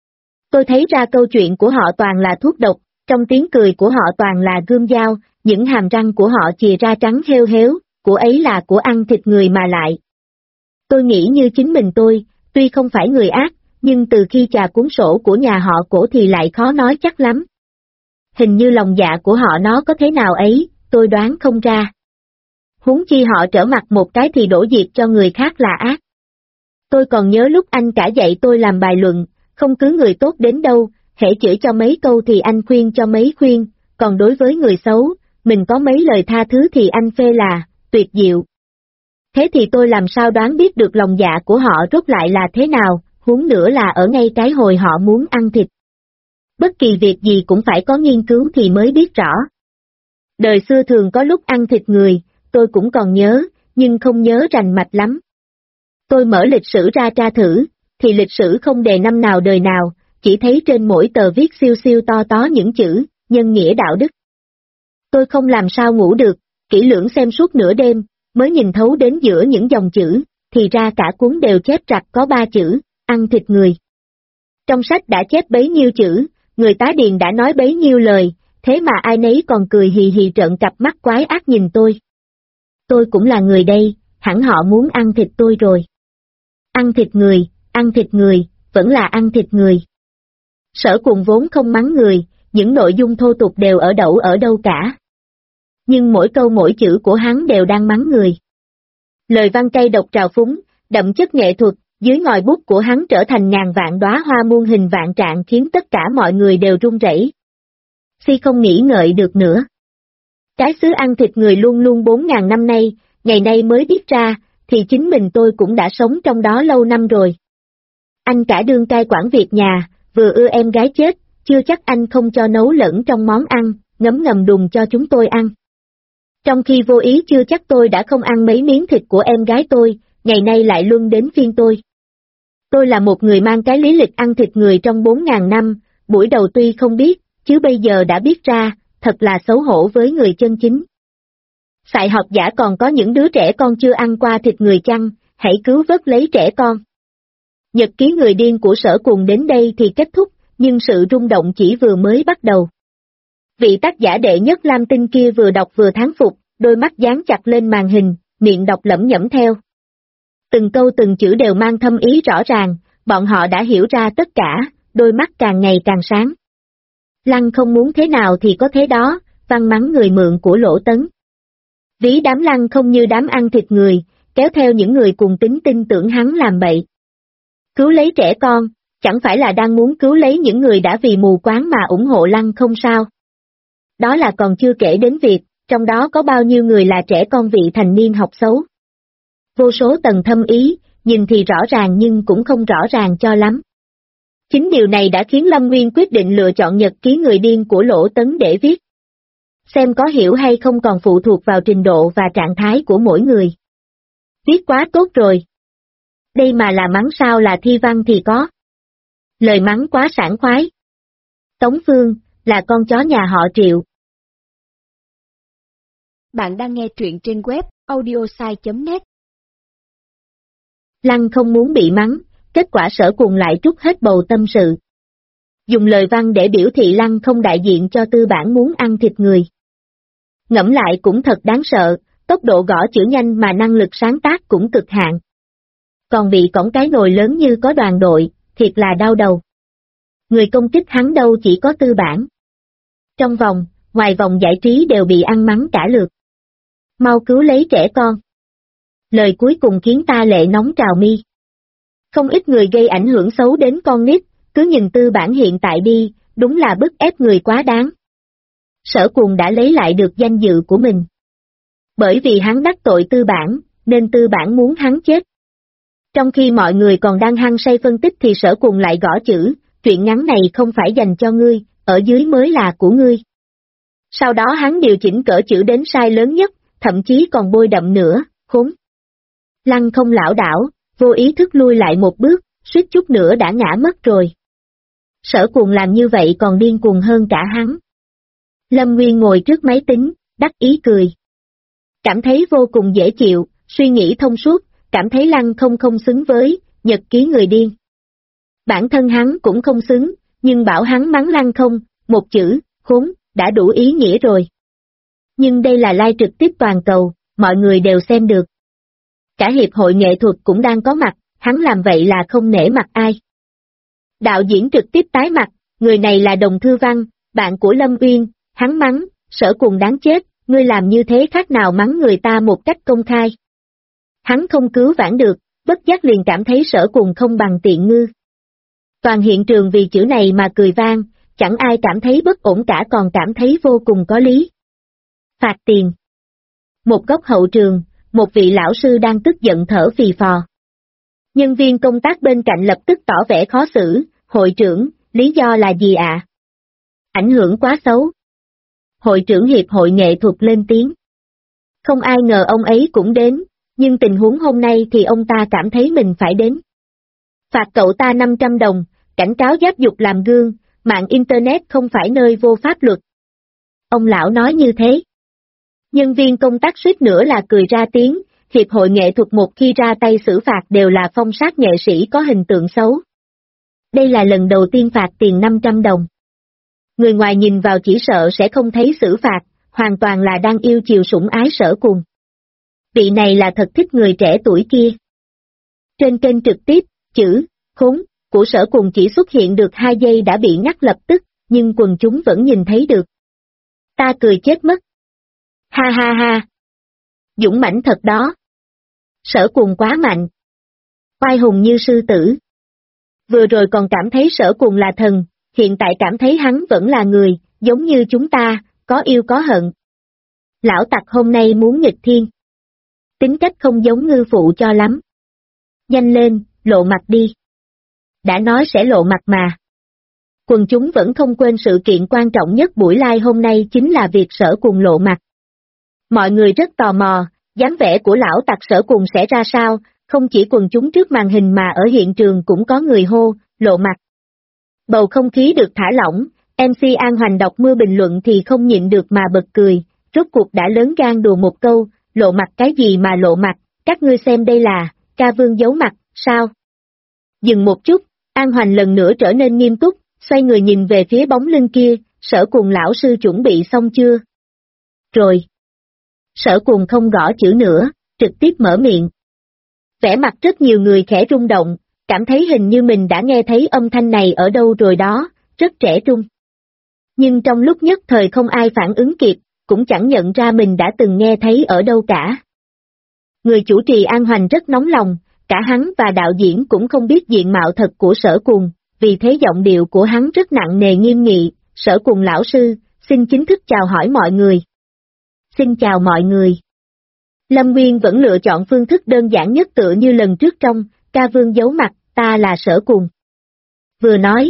Tôi thấy ra câu chuyện của họ toàn là thuốc độc, trong tiếng cười của họ toàn là gươm dao, những hàm răng của họ chìa ra trắng heo héo, của ấy là của ăn thịt người mà lại. Tôi nghĩ như chính mình tôi, tuy không phải người ác, nhưng từ khi chà cuốn sổ của nhà họ Cổ thì lại khó nói chắc lắm. Hình như lòng dạ của họ nó có thế nào ấy, tôi đoán không ra. Huống chi họ trở mặt một cái thì đổ diệt cho người khác là ác. Tôi còn nhớ lúc anh cả dạy tôi làm bài luận, không cứ người tốt đến đâu, hễ chửi cho mấy câu thì anh khuyên cho mấy khuyên, còn đối với người xấu, mình có mấy lời tha thứ thì anh phê là tuyệt diệu. Thế thì tôi làm sao đoán biết được lòng dạ của họ rốt lại là thế nào, huống nữa là ở ngay cái hồi họ muốn ăn thịt. Bất kỳ việc gì cũng phải có nghiên cứu thì mới biết rõ. Đời xưa thường có lúc ăn thịt người, tôi cũng còn nhớ, nhưng không nhớ rành mạch lắm. Tôi mở lịch sử ra tra thử, thì lịch sử không đề năm nào đời nào, chỉ thấy trên mỗi tờ viết siêu siêu to tó những chữ, nhân nghĩa đạo đức. Tôi không làm sao ngủ được, kỹ lưỡng xem suốt nửa đêm, mới nhìn thấu đến giữa những dòng chữ, thì ra cả cuốn đều chép rặt có 3 chữ, ăn thịt người. Trong sách đã chép bấy nhiêu chữ, người tá điền đã nói bấy nhiêu lời, thế mà ai nấy còn cười hì hì trợn cặp mắt quái ác nhìn tôi. Tôi cũng là người đây, hẳn họ muốn ăn thịt tôi rồi. Ăn thịt người, vẫn là ăn thịt người. Sở Cuồng vốn không mắng người, những nội dung thô tục đều ở đâu cả. Nhưng mỗi câu mỗi chữ của hắn đều đang mắng người. Lời văn cay độc trào phúng, đậm chất nghệ thuật, dưới ngòi bút của hắn trở thành ngàn vạn đóa hoa muôn hình vạn trạng khiến tất cả mọi người đều run rẩy. Không nghĩ ngợi được nữa. Cái xứ ăn thịt người luôn luôn 4.000 năm nay, ngày nay mới biết ra, thì chính mình tôi cũng đã sống trong đó lâu năm rồi. Anh cả đương cai quản việc nhà, vừa ưa em gái chết, chưa chắc anh không cho nấu lẫn trong món ăn, ngấm ngầm đùng cho chúng tôi ăn. Trong khi vô ý chưa chắc tôi đã không ăn mấy miếng thịt của em gái tôi, ngày nay lại luân đến phiên tôi. Tôi là một người mang cái lý lịch ăn thịt người trong 4.000 năm, buổi đầu tuy không biết, chứ bây giờ đã biết ra, thật là xấu hổ với người chân chính. Sại học giả còn có những đứa trẻ con chưa ăn qua thịt người chăng, hãy cứu vớt lấy trẻ con. Nhật ký người điên của Sở Cuồng đến đây thì kết thúc, nhưng sự rung động chỉ vừa mới bắt đầu. Vị tác giả đệ nhất Lam Tinh kia vừa đọc vừa thán phục, đôi mắt dán chặt lên màn hình, miệng đọc lẩm nhẩm theo. Từng câu từng chữ đều mang thâm ý rõ ràng, bọn họ đã hiểu ra tất cả, đôi mắt càng ngày càng sáng. Lăng không muốn thế nào thì có thế đó, văn mắng người mượn của Lỗ Tấn. Ví đám Lăng không như đám ăn thịt người, kéo theo những người cùng tính tin tưởng hắn làm bậy. Cứu lấy trẻ con, chẳng phải là đang muốn cứu lấy những người đã vì mù quáng mà ủng hộ Lăng không sao? Đó là còn chưa kể đến việc, trong đó có bao nhiêu người là trẻ con vị thành niên học xấu. Vô số tầng thâm ý, nhìn thì rõ ràng nhưng cũng không rõ ràng cho lắm. Chính điều này đã khiến Lâm Nguyên quyết định lựa chọn nhật ký người điên của Lỗ Tấn để viết. Xem có hiểu hay không còn phụ thuộc vào trình độ và trạng thái của mỗi người. Viết quá tốt rồi. Đây mà là mắng sao là thi văn thì có. Lời mắng quá sảng khoái. Tống Phương, là con chó nhà họ Triệu. Bạn đang nghe truyện trên web audiosai.net. Lăng không muốn bị mắng, kết quả Sở Cuồng lại trút hết bầu tâm sự. Dùng lời văn để biểu thị Lăng không đại diện cho tư bản muốn ăn thịt người. Ngẫm lại cũng thật đáng sợ, tốc độ gõ chữ nhanh mà năng lực sáng tác cũng cực hạn. Còn bị cõng cái nồi lớn như có đoàn đội, thiệt là đau đầu. Người công kích hắn đâu chỉ có tư bản. Trong vòng, ngoài vòng giải trí đều bị ăn mắng cả lượt. Mau cứu lấy trẻ con. Lời cuối cùng khiến ta lệ nóng trào mi. Không ít người gây ảnh hưởng xấu đến con nít, cứ nhìn tư bản hiện tại đi, đúng là bức ép người quá đáng. Sở Cuồng đã lấy lại được danh dự của mình. Bởi vì hắn đắc tội tư bản, nên tư bản muốn hắn chết. Trong khi mọi người còn đang hăng say phân tích thì Sở Cuồng lại gõ chữ, chuyện ngắn này không phải dành cho ngươi, ở dưới mới là của ngươi. Sau đó hắn điều chỉnh cỡ chữ đến size lớn nhất, thậm chí còn bôi đậm nữa, khốn. Lăng không lảo đảo, vô ý thức lui lại một bước, suýt chút nữa đã ngã mất rồi. Sở Cuồng làm như vậy còn điên cuồng hơn cả hắn. Lâm Nguyên ngồi trước máy tính, đắc ý cười. Cảm thấy vô cùng dễ chịu, suy nghĩ thông suốt, cảm thấy Lăng không xứng với nhật ký người điên. Bản thân hắn cũng không xứng, nhưng bảo hắn mắng Lăng không, một chữ, khốn, đã đủ ý nghĩa rồi. Nhưng đây là live trực tiếp toàn cầu, mọi người đều xem được. Cả hiệp hội nghệ thuật cũng đang có mặt, hắn làm vậy là không nể mặt ai. Đạo diễn trực tiếp tái mặt, người này là Đồng Thư Văn, bạn của Lâm Uyên, hắn mắng, Sở Cuồng đáng chết, ngươi làm như thế khác nào mắng người ta một cách công khai. Hắn không cứu vãn được, bất giác liền cảm thấy Sở Cuồng không bằng tiện ngư. Toàn hiện trường vì chữ này mà cười vang, chẳng ai cảm thấy bất ổn cả còn cảm thấy vô cùng có lý. Phạt tiền. Một góc hậu trường, một vị lão sư đang tức giận thở phì phò. Nhân viên công tác bên cạnh lập tức tỏ vẻ khó xử, hội trưởng, lý do là gì ạ? Ảnh hưởng quá xấu. Hội trưởng hiệp hội nghệ thuật lên tiếng. Không ai ngờ ông ấy cũng đến, nhưng tình huống hôm nay thì ông ta cảm thấy mình phải đến. Phạt cậu ta 500 đồng, cảnh cáo giáp dục làm gương, mạng Internet không phải nơi vô pháp luật. Ông lão nói như thế. Nhân viên công tác suýt nữa là cười ra tiếng, hiệp hội nghệ thuật một khi ra tay xử phạt đều là phong sát nghệ sĩ có hình tượng xấu. Đây là lần đầu tiên phạt tiền 500 đồng. Người ngoài nhìn vào chỉ sợ sẽ không thấy xử phạt, hoàn toàn là đang yêu chiều sủng ái Sở Cùng. Vị này là thật thích người trẻ tuổi kia. Trên kênh trực tiếp, chữ khốn của Sở Cùng chỉ xuất hiện được 2 giây đã bị ngắt lập tức, nhưng quần chúng vẫn nhìn thấy được. Ta cười chết mất. Ha ha ha. Dũng mãnh thật đó. Sở Cùng quá mạnh. Oai hùng như sư tử. Vừa rồi còn cảm thấy Sở Cùng là thần, hiện tại cảm thấy hắn vẫn là người, giống như chúng ta, có yêu có hận. Lão tặc hôm nay muốn nghịch thiên. Tính cách không giống ngư phụ cho lắm. Nhanh lên, lộ mặt đi. Đã nói sẽ lộ mặt mà. Quần chúng vẫn không quên sự kiện quan trọng nhất buổi live hôm nay chính là việc Sở Cùng lộ mặt. Mọi người rất tò mò, dáng vẻ của lão tặc Sở Cùng sẽ ra sao, không chỉ quần chúng trước màn hình mà ở hiện trường cũng có người hô, lộ mặt. Bầu không khí được thả lỏng, MC An Hoành đọc mưa bình luận thì không nhịn được mà bật cười, rốt cuộc đã lớn gan đùa một câu, lộ mặt cái gì mà lộ mặt, các ngươi xem đây là, ca vương giấu mặt, sao? Dừng một chút, An Hoành lần nữa trở nên nghiêm túc, xoay người nhìn về phía bóng lưng kia, Sở Cùng lão sư chuẩn bị xong chưa? Rồi. Sở Cùng không gõ chữ nữa, trực tiếp mở miệng. Vẻ mặt rất nhiều người khẽ rung động, cảm thấy hình như mình đã nghe thấy âm thanh này ở đâu rồi đó, rất trẻ trung. Nhưng trong lúc nhất thời không ai phản ứng kịp, cũng chẳng nhận ra mình đã từng nghe thấy ở đâu cả. Người chủ trì An Hoành rất nóng lòng, cả hắn và đạo diễn cũng không biết diện mạo thật của Sở Cùng, vì thế giọng điệu của hắn rất nặng nề nghiêm nghị, Sở Cùng lão sư, xin chính thức chào hỏi mọi người. Xin chào mọi người. Lâm Nguyên vẫn lựa chọn phương thức đơn giản nhất tựa như lần trước trong, ca vương giấu mặt, ta là Sở Cùng. Vừa nói,